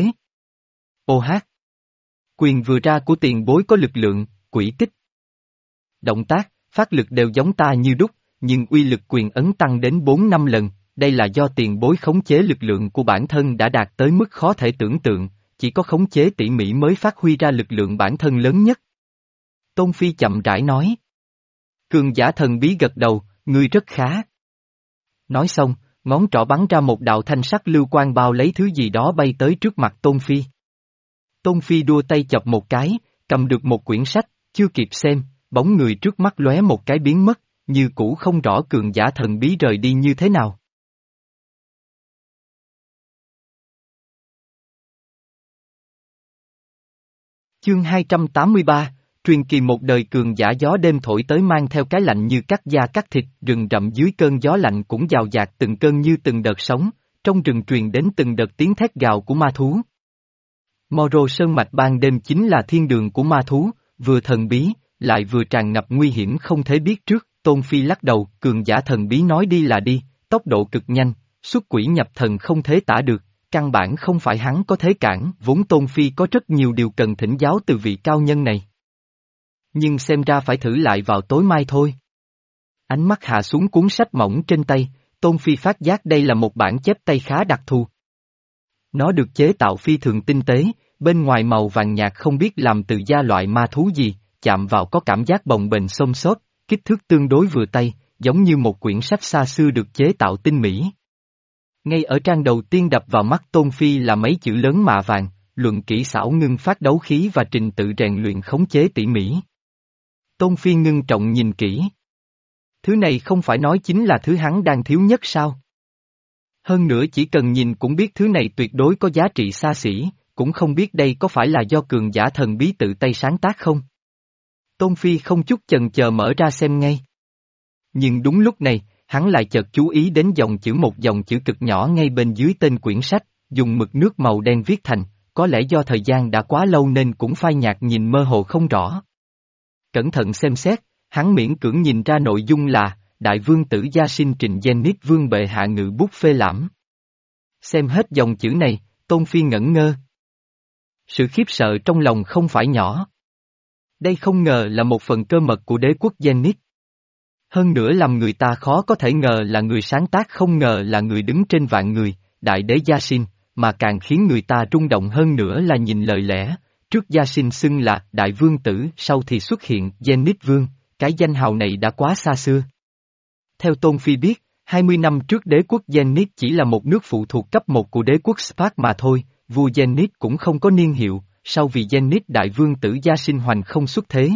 Ô hát. Quyền vừa ra của tiền bối có lực lượng, quỷ tích. Động tác, phát lực đều giống ta như đúc, nhưng uy lực quyền ấn tăng đến bốn năm lần, đây là do tiền bối khống chế lực lượng của bản thân đã đạt tới mức khó thể tưởng tượng, chỉ có khống chế tỉ mỉ mới phát huy ra lực lượng bản thân lớn nhất. Tôn Phi chậm rãi nói. Cường giả thần bí gật đầu, ngươi rất khá. Nói xong, ngón trỏ bắn ra một đạo thanh sắc lưu quang bao lấy thứ gì đó bay tới trước mặt Tôn Phi. Tôn Phi đua tay chọc một cái, cầm được một quyển sách, chưa kịp xem, bóng người trước mắt lóe một cái biến mất, như cũ không rõ cường giả thần bí rời đi như thế nào. Chương hai trăm tám mươi ba, truyền kỳ một đời cường giả gió đêm thổi tới mang theo cái lạnh như cắt da cắt thịt, rừng rậm dưới cơn gió lạnh cũng dào dạt từng cơn như từng đợt sóng, trong rừng truyền đến từng đợt tiếng thét gào của ma thú. Moro Sơn Mạch ban đêm chính là thiên đường của ma thú, vừa thần bí, lại vừa tràn ngập nguy hiểm không thể biết trước. Tôn Phi lắc đầu, cường giả thần bí nói đi là đi, tốc độ cực nhanh, xuất quỷ nhập thần không thể tả được, căn bản không phải hắn có thể cản, vốn Tôn Phi có rất nhiều điều cần thỉnh giáo từ vị cao nhân này. Nhưng xem ra phải thử lại vào tối mai thôi. Ánh mắt hạ xuống cuốn sách mỏng trên tay, Tôn Phi phát giác đây là một bản chép tay khá đặc thù. Nó được chế tạo phi thường tinh tế, bên ngoài màu vàng nhạt không biết làm từ da loại ma thú gì, chạm vào có cảm giác bồng bềnh xôm xốp, kích thước tương đối vừa tay, giống như một quyển sách xa xưa được chế tạo tinh mỹ. Ngay ở trang đầu tiên đập vào mắt Tôn Phi là mấy chữ lớn mạ vàng, luận kỹ xảo ngưng phát đấu khí và trình tự rèn luyện khống chế tỉ mỉ. Tôn Phi ngưng trọng nhìn kỹ. Thứ này không phải nói chính là thứ hắn đang thiếu nhất sao? Hơn nữa chỉ cần nhìn cũng biết thứ này tuyệt đối có giá trị xa xỉ, cũng không biết đây có phải là do cường giả thần bí tự tay sáng tác không? Tôn Phi không chút chần chờ mở ra xem ngay. Nhưng đúng lúc này, hắn lại chợt chú ý đến dòng chữ một dòng chữ cực nhỏ ngay bên dưới tên quyển sách, dùng mực nước màu đen viết thành, có lẽ do thời gian đã quá lâu nên cũng phai nhạt nhìn mơ hồ không rõ. Cẩn thận xem xét, hắn miễn cưỡng nhìn ra nội dung là, Đại Vương tử gia sinh trình Zenith Vương bệ hạ ngự bút phê lãm. Xem hết dòng chữ này, Tôn Phi ngẩn ngơ. Sự khiếp sợ trong lòng không phải nhỏ. Đây không ngờ là một phần cơ mật của đế quốc Zenith. Hơn nữa làm người ta khó có thể ngờ là người sáng tác không ngờ là người đứng trên vạn người, đại đế Gia Sinh, mà càng khiến người ta rung động hơn nữa là nhìn lời lẽ, trước Gia Sinh xưng là Đại Vương tử, sau thì xuất hiện Zenith Vương, cái danh hào này đã quá xa xưa. Theo Tôn Phi biết, hai mươi năm trước đế quốc Zenith chỉ là một nước phụ thuộc cấp một của đế quốc Spark mà thôi, vua Zenith cũng không có niên hiệu, sau vì Zenith đại vương tử Gia Sinh hoành không xuất thế.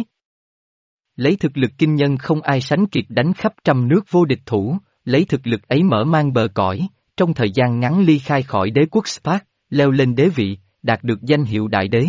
Lấy thực lực kinh nhân không ai sánh kịp đánh khắp trăm nước vô địch thủ, lấy thực lực ấy mở mang bờ cõi, trong thời gian ngắn ly khai khỏi đế quốc Spark, leo lên đế vị, đạt được danh hiệu đại đế.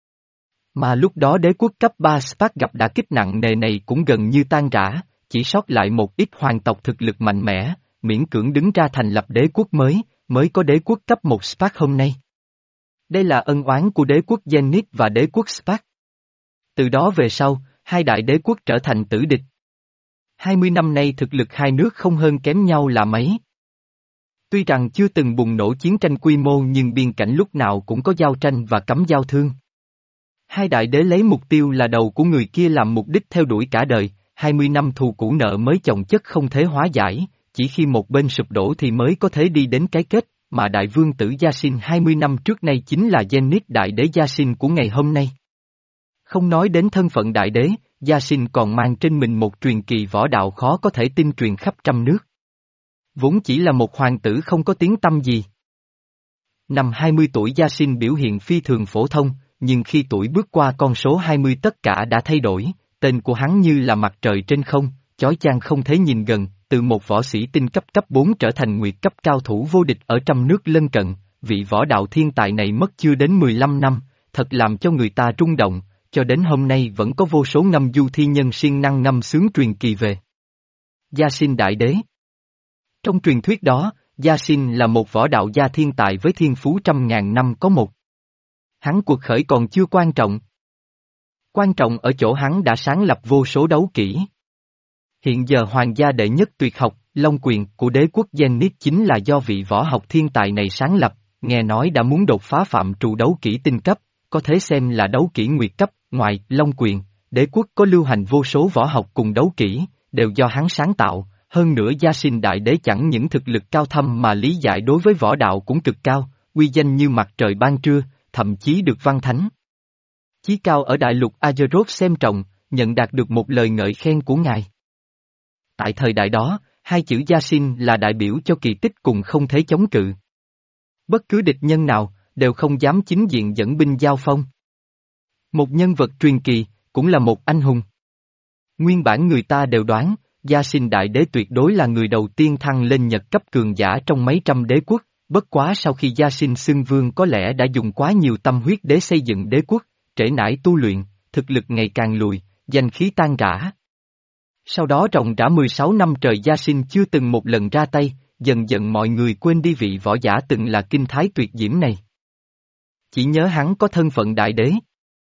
Mà lúc đó đế quốc cấp ba Spark gặp đả kích nặng nề này cũng gần như tan rã, chỉ sót lại một ít hoàng tộc thực lực mạnh mẽ, miễn cưỡng đứng ra thành lập đế quốc mới, mới có đế quốc cấp một Spark hôm nay. Đây là ân oán của đế quốc Zenith và đế quốc Spark. Từ đó về sau, hai đại đế quốc trở thành tử địch. hai mươi năm nay thực lực hai nước không hơn kém nhau là mấy. Tuy rằng chưa từng bùng nổ chiến tranh quy mô nhưng biên cảnh lúc nào cũng có giao tranh và cấm giao thương. Hai đại đế lấy mục tiêu là đầu của người kia làm mục đích theo đuổi cả đời, hai mươi năm thù cũ nợ mới chồng chất không thể hóa giải, chỉ khi một bên sụp đổ thì mới có thể đi đến cái kết, mà đại vương tử Gia Sinh hai mươi năm trước nay chính là Zenith đại đế Gia Sinh của ngày hôm nay. Không nói đến thân phận đại đế, Gia Sinh còn mang trên mình một truyền kỳ võ đạo khó có thể tin truyền khắp trăm nước. Vốn chỉ là một hoàng tử không có tiếng tăm gì. Năm hai mươi tuổi Gia Sinh biểu hiện phi thường phổ thông, nhưng khi tuổi bước qua con số hai mươi tất cả đã thay đổi, tên của hắn như là mặt trời trên không, chói chang không thể nhìn gần, từ một võ sĩ tinh cấp cấp bốn trở thành nguyệt cấp cao thủ vô địch ở trăm nước lân cận, vị võ đạo thiên tài này mất chưa đến mười lăm năm, thật làm cho người ta rung động, cho đến hôm nay vẫn có vô số ngâm du thi nhân siêng năng ngâm sướng truyền kỳ về Gia Sinh đại đế. Trong truyền thuyết đó, Gia Sinh là một võ đạo gia thiên tài với thiên phú trăm ngàn năm có một. Hắn cuộc khởi còn chưa quan trọng. Quan trọng ở chỗ hắn đã sáng lập vô số đấu kỹ. Hiện giờ hoàng gia đệ nhất tuyệt học, Long Quyền của đế quốc Zenith chính là do vị võ học thiên tài này sáng lập, nghe nói đã muốn đột phá phạm trù đấu kỹ tinh cấp, có thể xem là đấu kỹ nguyệt cấp, ngoài Long Quyền, đế quốc có lưu hành vô số võ học cùng đấu kỹ, đều do hắn sáng tạo, hơn nữa Gia Sinh đại đế chẳng những thực lực cao thâm mà lý giải đối với võ đạo cũng cực cao, uy danh như mặt trời ban trưa, thậm chí được văn thánh chí cao ở đại lục Azeroth xem trọng, nhận đạt được một lời ngợi khen của ngài. Tại thời đại đó, hai chữ Gia Sinh là đại biểu cho kỳ tích cùng không thể chống cự. Bất cứ địch nhân nào, đều không dám chính diện dẫn binh giao phong. Một nhân vật truyền kỳ, cũng là một anh hùng. Nguyên bản người ta đều đoán, Gia Sinh đại đế tuyệt đối là người đầu tiên thăng lên nhật cấp cường giả trong mấy trăm đế quốc, bất quá sau khi Gia Sinh xưng vương có lẽ đã dùng quá nhiều tâm huyết để xây dựng đế quốc, trễ nải tu luyện, thực lực ngày càng lùi, danh khí tan rã. Sau đó ròng rã mười sáu năm trời Gia Sinh chưa từng một lần ra tay, dần dần mọi người quên đi vị võ giả từng là kinh thái tuyệt diễm này. Chỉ nhớ hắn có thân phận đại đế.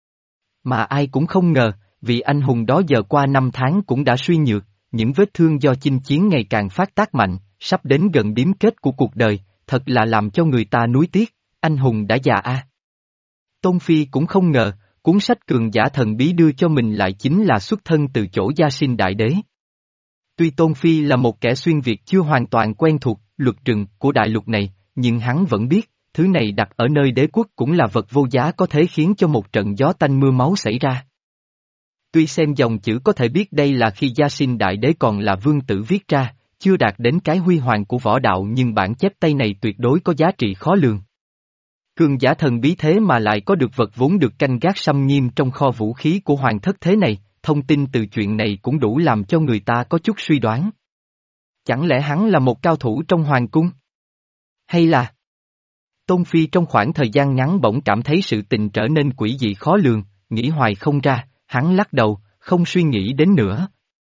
Mà ai cũng không ngờ, vị anh hùng đó giờ qua năm tháng cũng đã suy nhược, những vết thương do chinh chiến ngày càng phát tác mạnh, sắp đến gần điểm kết của cuộc đời, thật là làm cho người ta nuối tiếc, anh hùng đã già a. Tôn Phi cũng không ngờ, cuốn sách cường giả thần bí đưa cho mình lại chính là xuất thân từ chỗ Gia Sinh đại đế. Tuy Tôn Phi là một kẻ xuyên Việt chưa hoàn toàn quen thuộc luật rừng của đại lục này, nhưng hắn vẫn biết, thứ này đặt ở nơi đế quốc cũng là vật vô giá có thể khiến cho một trận gió tanh mưa máu xảy ra. Tuy xem dòng chữ có thể biết đây là khi Gia Sinh đại đế còn là vương tử viết ra, chưa đạt đến cái huy hoàng của võ đạo nhưng bản chép tay này tuyệt đối có giá trị khó lường. Cường giả thần bí thế mà lại có được vật vốn được canh gác xâm nghiêm trong kho vũ khí của hoàng thất thế này, thông tin từ chuyện này cũng đủ làm cho người ta có chút suy đoán. Chẳng lẽ hắn là một cao thủ trong hoàng cung? Hay là... Tôn Phi trong khoảng thời gian ngắn bỗng cảm thấy sự tình trở nên quỷ dị khó lường, nghĩ hoài không ra, hắn lắc đầu, không suy nghĩ đến nữa.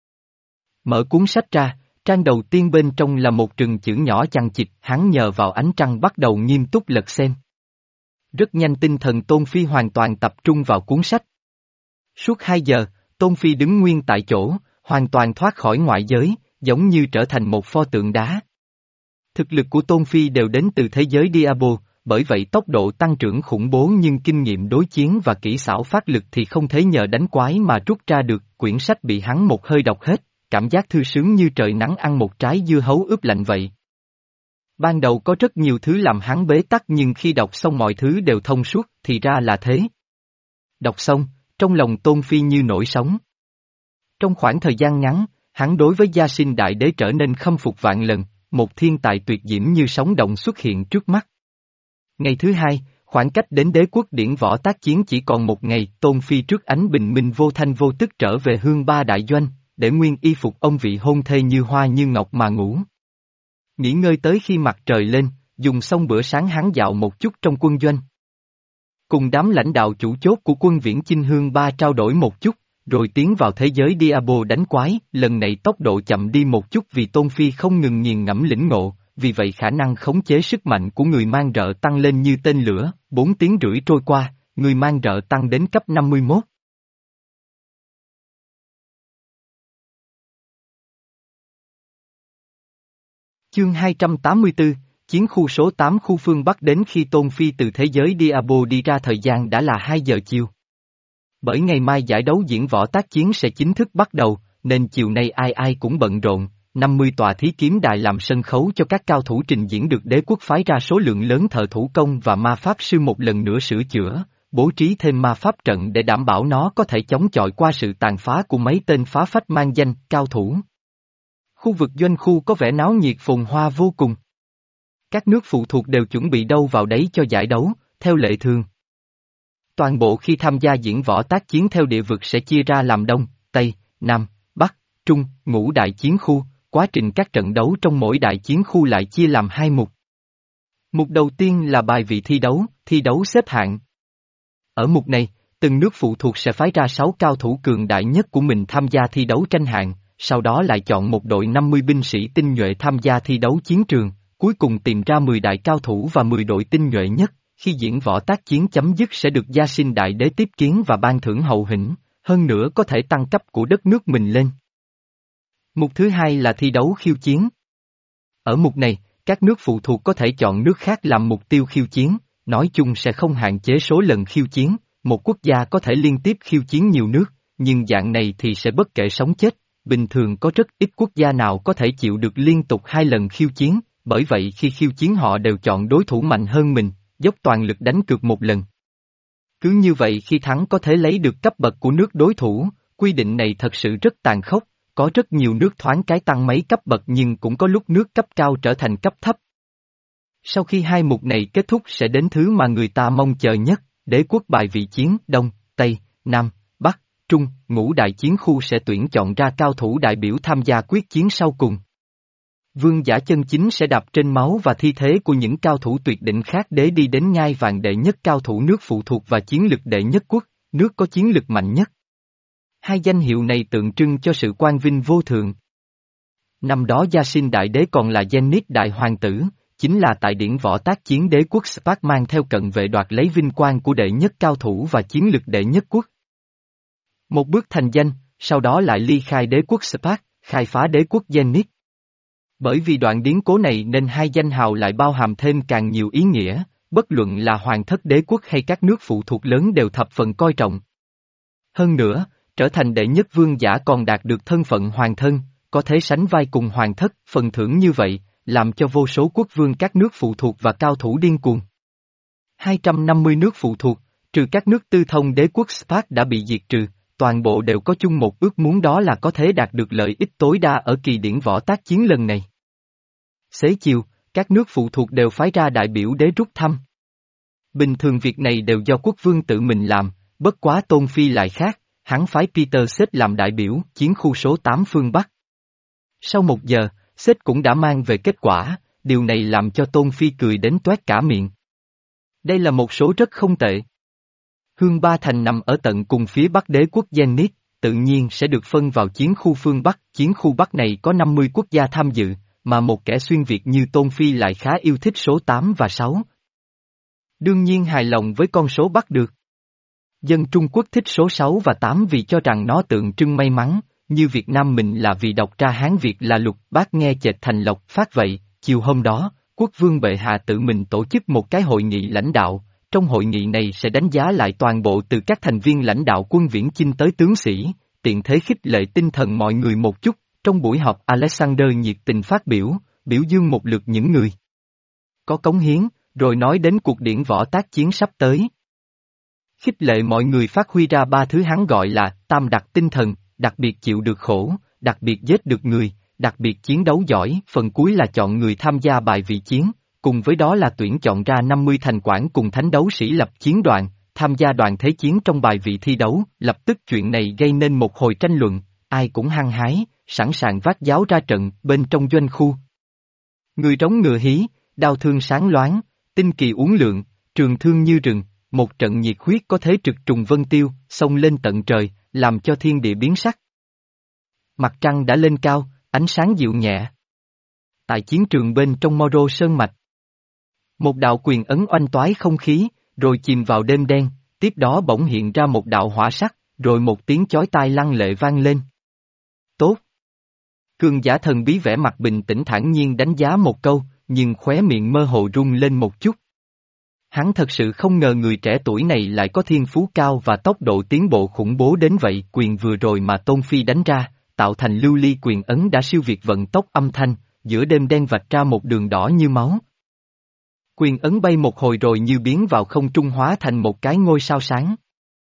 Mở cuốn sách ra, trang đầu tiên bên trong là một rừng chữ nhỏ chằng chịt, hắn nhờ vào ánh trăng bắt đầu nghiêm túc lật xem. Rất nhanh tinh thần Tôn Phi hoàn toàn tập trung vào cuốn sách. Suốt hai giờ, Tôn Phi đứng nguyên tại chỗ, hoàn toàn thoát khỏi ngoại giới, giống như trở thành một pho tượng đá. Thực lực của Tôn Phi đều đến từ thế giới Diablo, bởi vậy tốc độ tăng trưởng khủng bố nhưng kinh nghiệm đối chiến và kỹ xảo phát lực thì không thể nhờ đánh quái mà rút ra được, quyển sách bị hắn một hơi đọc hết, cảm giác thư sướng như trời nắng ăn một trái dưa hấu ướp lạnh vậy. Ban đầu có rất nhiều thứ làm hắn bế tắc nhưng khi đọc xong mọi thứ đều thông suốt, thì ra là thế. Đọc xong, trong lòng Tôn Phi như nổi sóng. Trong khoảng thời gian ngắn, hắn đối với Gia Sinh đại đế trở nên khâm phục vạn lần, một thiên tài tuyệt diễm như sóng động xuất hiện trước mắt. Ngày thứ hai, Khoảng cách đến đế quốc điển võ tác chiến chỉ còn một ngày, Tôn Phi trước ánh bình minh vô thanh vô tức trở về Hương Ba đại doanh, để nguyên y phục ông vị hôn thê như hoa như ngọc mà ngủ. Nghỉ ngơi tới khi mặt trời lên, dùng xong bữa sáng hắn dạo một chút trong quân doanh. Cùng đám lãnh đạo chủ chốt của quân viễn chinh Hương Ba trao đổi một chút, rồi tiến vào thế giới Diablo đánh quái, lần này tốc độ chậm đi một chút vì Tôn Phi không ngừng nghiền ngẫm lĩnh ngộ, vì vậy khả năng khống chế sức mạnh của người mang rợ tăng lên như tên lửa, bốn tiếng rưỡi trôi qua, người mang rợ tăng đến cấp năm mươi mốt. Chương hai trăm tám mươi tư, Chiến khu số tám khu phương Bắc. Đến khi Tôn Phi từ thế giới Diablo đi ra thời gian đã là hai giờ chiều. Bởi ngày mai giải đấu diễn võ tác chiến sẽ chính thức bắt đầu, nên chiều nay ai ai cũng bận rộn, năm mươi tòa thí kiếm đài làm sân khấu cho các cao thủ trình diễn được đế quốc phái ra số lượng lớn thợ thủ công và ma pháp sư một lần nữa sửa chữa, bố trí thêm ma pháp trận để đảm bảo nó có thể chống chọi qua sự tàn phá của mấy tên phá phách mang danh cao thủ. Khu vực doanh khu có vẻ náo nhiệt phồn hoa vô cùng. Các nước phụ thuộc đều chuẩn bị đâu vào đấy cho giải đấu, theo lệ thường. Toàn bộ khi tham gia diễn võ tác chiến theo địa vực sẽ chia ra làm Đông, Tây, Nam, Bắc, Trung, ngũ đại chiến khu, quá trình các trận đấu trong mỗi đại chiến khu lại chia làm hai mục. Mục đầu tiên là bài vị thi đấu, thi đấu xếp hạng. Ở mục này, từng nước phụ thuộc sẽ phái ra sáu cao thủ cường đại nhất của mình tham gia thi đấu tranh hạng, sau đó lại chọn một đội năm mươi binh sĩ tinh nhuệ tham gia thi đấu chiến trường, cuối cùng tìm ra mười đại cao thủ và mười đội tinh nhuệ nhất. Khi diễn võ tác chiến chấm dứt sẽ được gia sinh đại đế tiếp kiến và ban thưởng hậu hĩnh, hơn nữa có thể tăng cấp của đất nước mình lên. Mục thứ hai là thi đấu khiêu chiến. Ở mục này, các nước phụ thuộc có thể chọn nước khác làm mục tiêu khiêu chiến, nói chung sẽ không hạn chế số lần khiêu chiến, một quốc gia có thể liên tiếp khiêu chiến nhiều nước, nhưng dạng này thì sẽ bất kể sống chết, bình thường có rất ít quốc gia nào có thể chịu được liên tục hai lần khiêu chiến, bởi vậy khi khiêu chiến họ đều chọn đối thủ mạnh hơn mình, dốc toàn lực đánh cược một lần. Cứ như vậy khi thắng có thể lấy được cấp bậc của nước đối thủ, quy định này thật sự rất tàn khốc, có rất nhiều nước thoáng cái tăng mấy cấp bậc nhưng cũng có lúc nước cấp cao trở thành cấp thấp. Sau khi hai mục này kết thúc sẽ đến thứ mà người ta mong chờ nhất, đế quốc bài vị chiến, Đông, Tây, Nam, Bắc, Trung, ngũ đại chiến khu sẽ tuyển chọn ra cao thủ đại biểu tham gia quyết chiến sau cùng. Vương giả chân chính sẽ đạp trên máu và thi thế của những cao thủ tuyệt đỉnh khác để đi đến ngai vàng đệ nhất cao thủ nước phụ thuộc và chiến lực đệ nhất quốc, nước có chiến lực mạnh nhất. Hai danh hiệu này tượng trưng cho sự quang vinh vô thượng. Năm đó gia sinh đại đế còn là Zenith đại hoàng tử, chính là tại điển võ tác chiến đế quốc Spark mang theo cận vệ đoạt lấy vinh quang của đệ nhất cao thủ và chiến lực đệ nhất quốc. Một bước thành danh, sau đó lại ly khai đế quốc Spark, khai phá đế quốc Zenith. Bởi vì đoạn điển cố này nên hai danh hào lại bao hàm thêm càng nhiều ý nghĩa, bất luận là hoàng thất đế quốc hay các nước phụ thuộc lớn đều thập phần coi trọng. Hơn nữa, trở thành đệ nhất vương giả còn đạt được thân phận hoàng thân, có thể sánh vai cùng hoàng thất, phần thưởng như vậy, làm cho vô số quốc vương các nước phụ thuộc và cao thủ điên cuồng. hai trăm năm mươi nước phụ thuộc, trừ các nước tư thông đế quốc Spark đã bị diệt trừ, toàn bộ đều có chung một ước muốn đó là có thể đạt được lợi ích tối đa ở kỳ điển võ tác chiến lần này. Xế chiều, các nước phụ thuộc đều phái ra đại biểu đế rút thăm. Bình thường việc này đều do quốc vương tự mình làm, bất quá Tôn Phi lại khác, hắn phái Peter Seth làm đại biểu chiến khu số tám phương Bắc. Sau một giờ, Seth cũng đã mang về kết quả, điều này làm cho Tôn Phi cười đến toét cả miệng. Đây là một số rất không tệ. Hương Ba Thành nằm ở tận cùng phía bắc đế quốc Zenith, tự nhiên sẽ được phân vào chiến khu phương Bắc. Chiến khu Bắc này có năm mươi quốc gia tham dự, mà một kẻ xuyên Việt như Tôn Phi lại khá yêu thích số tám và sáu. Đương nhiên hài lòng với con số Bắc được. Dân Trung Quốc thích số sáu và tám vì cho rằng nó tượng trưng may mắn, như Việt Nam mình là vì đọc ra Hán Việt là lục bát nghe chệch thành lộc phát vậy. Chiều hôm đó, quốc vương bệ hạ tự mình tổ chức một cái hội nghị lãnh đạo, trong hội nghị này sẽ đánh giá lại toàn bộ từ các thành viên lãnh đạo quân viễn chinh tới tướng sĩ, tiện thế khích lệ tinh thần mọi người một chút. Trong buổi họp Alexander nhiệt tình phát biểu, biểu dương một lượt những người có cống hiến, rồi nói đến cuộc điển võ tác chiến sắp tới. Khích lệ mọi người phát huy ra ba thứ hắn gọi là tam đặc tinh thần, đặc biệt chịu được khổ, đặc biệt giết được người, đặc biệt chiến đấu giỏi. Phần cuối là chọn người tham gia bài vị chiến, cùng với đó là tuyển chọn ra năm mươi thành quản cùng thánh đấu sĩ lập chiến đoàn, tham gia đoàn thế chiến trong bài vị thi đấu, lập tức chuyện này gây nên một hồi tranh luận, ai cũng hăng hái, sẵn sàng vác giáo ra trận bên trong doanh khu. Người trống ngựa hí, đao thương sáng loáng, tinh kỳ uốn lượn, trường thương như rừng, một trận nhiệt huyết có thế trực trùng vân tiêu, xông lên tận trời, làm cho thiên địa biến sắc. Mặt trăng đã lên cao, ánh sáng dịu nhẹ. Tại chiến trường bên trong Moro Sơn Mạch, một đạo quyền ấn oanh toái không khí, rồi chìm vào đêm đen, tiếp đó bỗng hiện ra một đạo hỏa sắc, rồi một tiếng chói tai lăng lệ vang lên. Tốt! Cường giả thần bí vẻ mặt bình tĩnh thản nhiên đánh giá một câu, nhưng khóe miệng mơ hồ rung lên một chút. Hắn thật sự không ngờ người trẻ tuổi này lại có thiên phú cao và tốc độ tiến bộ khủng bố đến vậy. Quyền vừa rồi mà Tôn Phi đánh ra, tạo thành lưu ly quyền ấn đã siêu việt vận tốc âm thanh, giữa đêm đen vạch ra một đường đỏ như máu. Quyền ấn bay một hồi rồi như biến vào không trung hóa thành một cái ngôi sao sáng.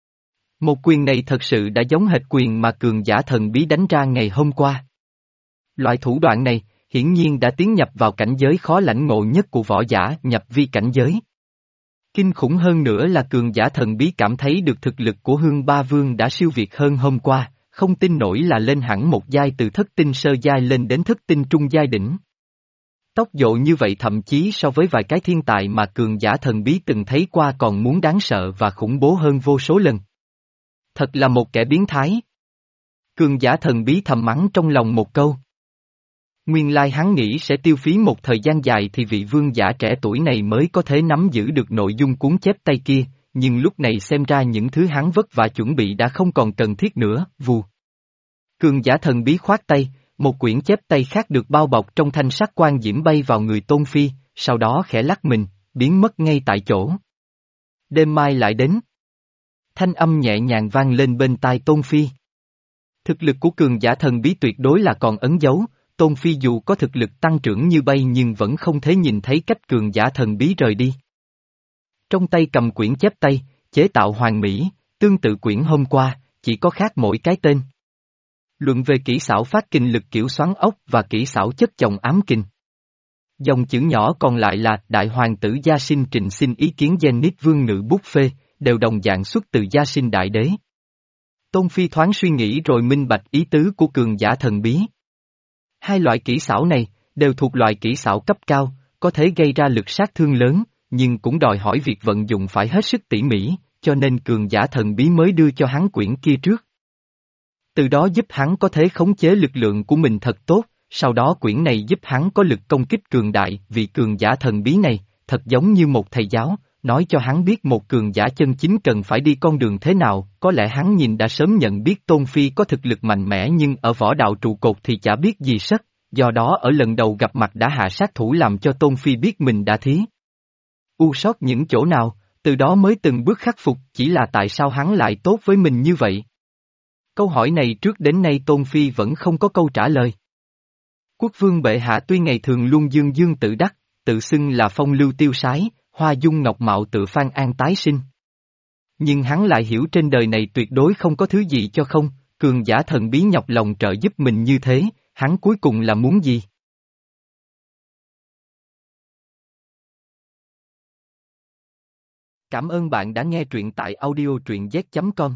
Một quyền này thật sự đã giống hệt quyền mà cường giả thần bí đánh ra ngày hôm qua. Loại thủ đoạn này, hiển nhiên đã tiến nhập vào cảnh giới khó lãnh ngộ nhất của võ giả, nhập vi cảnh giới. Kinh khủng hơn nữa là cường giả thần bí cảm thấy được thực lực của Hương Ba Vương đã siêu việt hơn hôm qua, không tin nổi là lên hẳn một giai từ thất tinh sơ giai lên đến thất tinh trung giai đỉnh. Tốc độ như vậy thậm chí so với vài cái thiên tài mà cường giả thần bí từng thấy qua còn muốn đáng sợ và khủng bố hơn vô số lần. Thật là một kẻ biến thái. Cường giả thần bí thầm mắng trong lòng một câu. Nguyên lai hắn nghĩ sẽ tiêu phí một thời gian dài thì vị vương giả trẻ tuổi này mới có thể nắm giữ được nội dung cuốn chép tay kia, nhưng lúc này xem ra những thứ hắn vất vả chuẩn bị đã không còn cần thiết nữa, vù. Cường giả thần bí khoát tay, một quyển chép tay khác được bao bọc trong thanh sắc quan diễm bay vào người Tôn Phi, sau đó khẽ lắc mình, biến mất ngay tại chỗ. Đêm mai lại đến. Thanh âm nhẹ nhàng vang lên bên tai Tôn Phi. Thực lực của cường giả thần bí tuyệt đối là còn ấn dấu. Tôn Phi dù có thực lực tăng trưởng như bay nhưng vẫn không thể nhìn thấy cách cường giả thần bí rời đi. Trong tay cầm quyển chép tay, chế tạo hoàn mỹ, tương tự quyển hôm qua, chỉ có khác mỗi cái tên. Luận về kỹ xảo phát kình lực kiểu xoắn ốc và kỹ xảo chất chồng ám kình. Dòng chữ nhỏ còn lại là Đại Hoàng tử Gia Sinh Trịnh xin ý kiến Zenith Vương nữ Buffet, đều đồng dạng xuất từ Gia Sinh Đại Đế. Tôn Phi thoáng suy nghĩ rồi minh bạch ý tứ của cường giả thần bí. Hai loại kỹ xảo này, đều thuộc loại kỹ xảo cấp cao, có thể gây ra lực sát thương lớn, nhưng cũng đòi hỏi việc vận dụng phải hết sức tỉ mỉ, cho nên cường giả thần bí mới đưa cho hắn quyển kia trước. Từ đó giúp hắn có thể khống chế lực lượng của mình thật tốt, sau đó quyển này giúp hắn có lực công kích cường đại, vì cường giả thần bí này, thật giống như một thầy giáo, nói cho hắn biết một cường giả chân chính cần phải đi con đường thế nào, có lẽ hắn nhìn đã sớm nhận biết Tôn Phi có thực lực mạnh mẽ nhưng ở võ đạo trụ cột thì chả biết gì sất, do đó ở lần đầu gặp mặt đã hạ sát thủ làm cho Tôn Phi biết mình đã thí. U sót những chỗ nào, từ đó mới từng bước khắc phục, chỉ là tại sao hắn lại tốt với mình như vậy? Câu hỏi này trước đến nay Tôn Phi vẫn không có câu trả lời. Quốc vương bệ hạ tuy ngày thường luôn dương dương tự đắc, tự xưng là phong lưu tiêu sái, hoa dung ngọc mạo tự Phan An tái sinh. Nhưng hắn lại hiểu trên đời này tuyệt đối không có thứ gì cho không, cường giả thần bí nhọc lòng trợ giúp mình như thế, hắn cuối cùng là muốn gì? Cảm ơn bạn đã nghe truyện tại audio truyện z chấm com.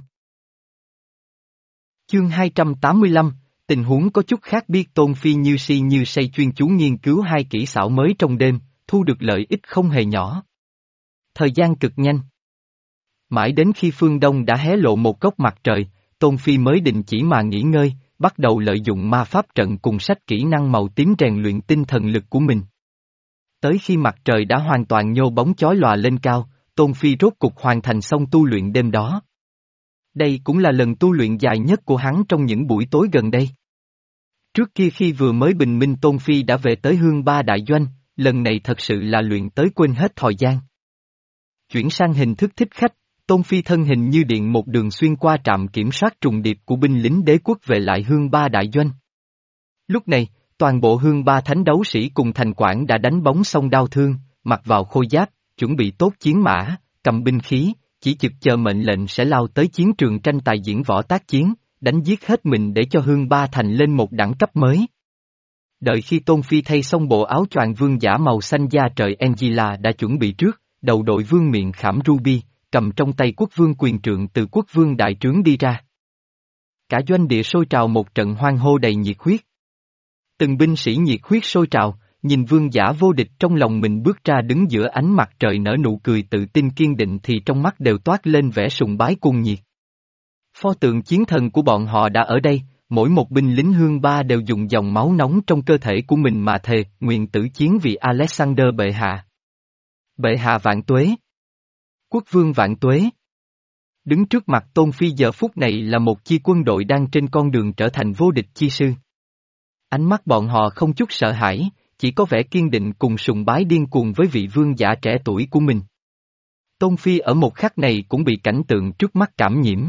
Chương hai trăm tám mươi lăm, tình huống có chút khác biệt. Tôn Phi như si như say chuyên chú nghiên cứu hai kỹ xảo mới trong đêm, thu được lợi ích không hề nhỏ. Thời gian cực nhanh. Mãi đến khi phương đông đã hé lộ một góc mặt trời, Tôn Phi mới đình chỉ mà nghỉ ngơi, bắt đầu lợi dụng ma pháp trận cùng sách kỹ năng màu tím rèn luyện tinh thần lực của mình. Tới khi mặt trời đã hoàn toàn nhô bóng chói lòa lên cao, Tôn Phi rốt cục hoàn thành xong tu luyện đêm đó. Đây cũng là lần tu luyện dài nhất của hắn trong những buổi tối gần đây. Trước kia khi vừa mới bình minh Tôn Phi đã về tới Hương Ba Đại Doanh, lần này thật sự là luyện tới quên hết thời gian. Chuyển sang hình thức thích khách, Tôn Phi thân hình như điện một đường xuyên qua trạm kiểm soát trùng điệp của binh lính đế quốc về lại Hương Ba Đại Doanh. Lúc này, toàn bộ Hương Ba thánh đấu sĩ cùng thành quản đã đánh bóng xong đao thương, mặc vào khôi giáp, chuẩn bị tốt chiến mã, cầm binh khí, chỉ trực chờ mệnh lệnh sẽ lao tới chiến trường tranh tài diễn võ tác chiến, đánh giết hết mình để cho Hương Ba thành lên một đẳng cấp mới. Đợi khi Tôn Phi thay xong bộ áo choàng vương giả màu xanh da trời Angela đã chuẩn bị trước, đầu đội vương miện khảm ruby, cầm trong tay quốc vương quyền trượng từ quốc vương đại trướng đi ra. Cả doanh địa sôi trào một trận hoan hô đầy nhiệt huyết. Từng binh sĩ nhiệt huyết sôi trào, nhìn vương giả vô địch trong lòng mình bước ra đứng giữa ánh mặt trời nở nụ cười tự tin kiên định thì trong mắt đều toát lên vẻ sùng bái cuồng nhiệt. Pho tượng chiến thần của bọn họ đã ở đây, mỗi một binh lính hương ba đều dùng dòng máu nóng trong cơ thể của mình mà thề, nguyện tử chiến vì Alexander bệ hạ. Bệ hạ vạn tuế. Quốc vương vạn tuế. Đứng trước mặt Tôn Phi giờ phút này là một chi quân đội đang trên con đường trở thành vô địch chi sư. Ánh mắt bọn họ không chút sợ hãi, chỉ có vẻ kiên định cùng sùng bái điên cuồng với vị vương giả trẻ tuổi của mình. Tôn Phi ở một khắc này cũng bị cảnh tượng trước mắt cảm nhiễm.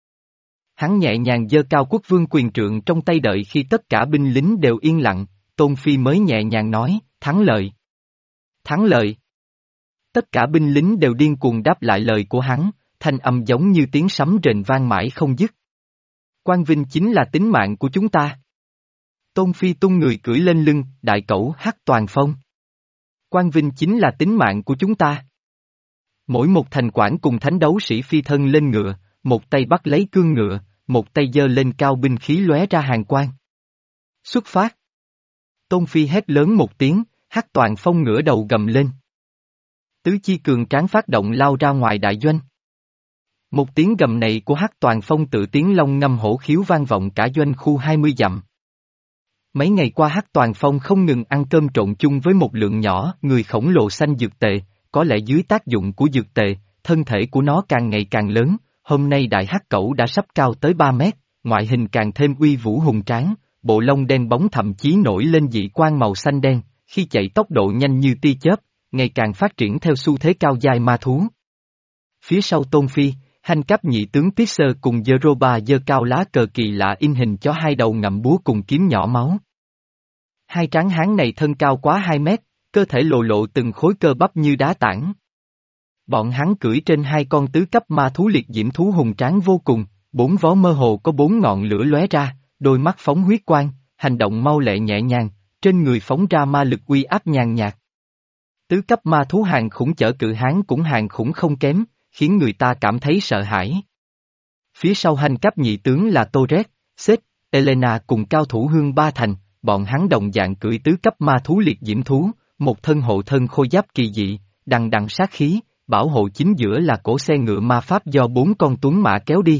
Hắn nhẹ nhàng giơ cao quốc vương quyền trượng trong tay đợi khi tất cả binh lính đều yên lặng, Tôn Phi mới nhẹ nhàng nói, thắng lợi. Thắng lợi. Tất cả binh lính đều điên cuồng đáp lại lời của hắn, thanh âm giống như tiếng sấm rền vang mãi không dứt. Quang vinh chính là tính mạng của chúng ta. Tôn Phi tung người cưỡi lên lưng, đại cẩu hắc toàn phong. Quang vinh chính là tính mạng của chúng ta. Mỗi một thành quản cùng thánh đấu sĩ phi thân lên ngựa, một tay bắt lấy cương ngựa, một tay giơ lên cao binh khí lóe ra hàng quang. Xuất phát. Tôn Phi hét lớn một tiếng, hắc toàn phong ngửa đầu gầm lên. Tứ chi cường tráng phát động lao ra ngoài đại doanh. Một tiếng gầm này của hắc toàn phong tự tiếng long ngâm hổ khiếu vang vọng cả doanh khu hai mươi dặm. Mấy ngày qua hắc toàn phong không ngừng ăn cơm trộn chung với một lượng nhỏ người khổng lồ xanh dược tệ, có lẽ dưới tác dụng của dược tệ, thân thể của nó càng ngày càng lớn, hôm nay đại hắc cẩu đã sắp cao tới ba mét, ngoại hình càng thêm uy vũ hùng tráng, bộ lông đen bóng thậm chí nổi lên dị quang màu xanh đen, khi chạy tốc độ nhanh như tia chớp, ngày càng phát triển theo xu thế cao giai ma thú. Phía sau Tôn Phi, Hành Cấp nhị tướng Pisser cùng Zeroba giơ cao lá cờ kỳ lạ in hình chó hai đầu ngậm búa cùng kiếm nhỏ máu. Hai tráng hán này thân cao quá hai mét, cơ thể lộ lộ từng khối cơ bắp như đá tảng. Bọn hắn cưỡi trên hai con tứ cấp ma thú liệt diễm thú hùng tráng vô cùng, bốn vó mơ hồ có bốn ngọn lửa lóe ra, đôi mắt phóng huyết quang, hành động mau lẹ nhẹ nhàng, trên người phóng ra ma lực uy áp nhàn nhạt. Tứ cấp ma thú hàng khủng chở cự hán cũng hàng khủng không kém, khiến người ta cảm thấy sợ hãi. Phía sau Hành Cấp nhị tướng là Torres, Seth, Elena cùng cao thủ hương ba thành, bọn hắn đồng dạng cưỡi tứ cấp ma thú liệt diễm thú, một thân hộ thân khôi giáp kỳ dị, đằng đằng sát khí, bảo hộ chính giữa là cổ xe ngựa ma pháp do bốn con tuấn mã kéo đi.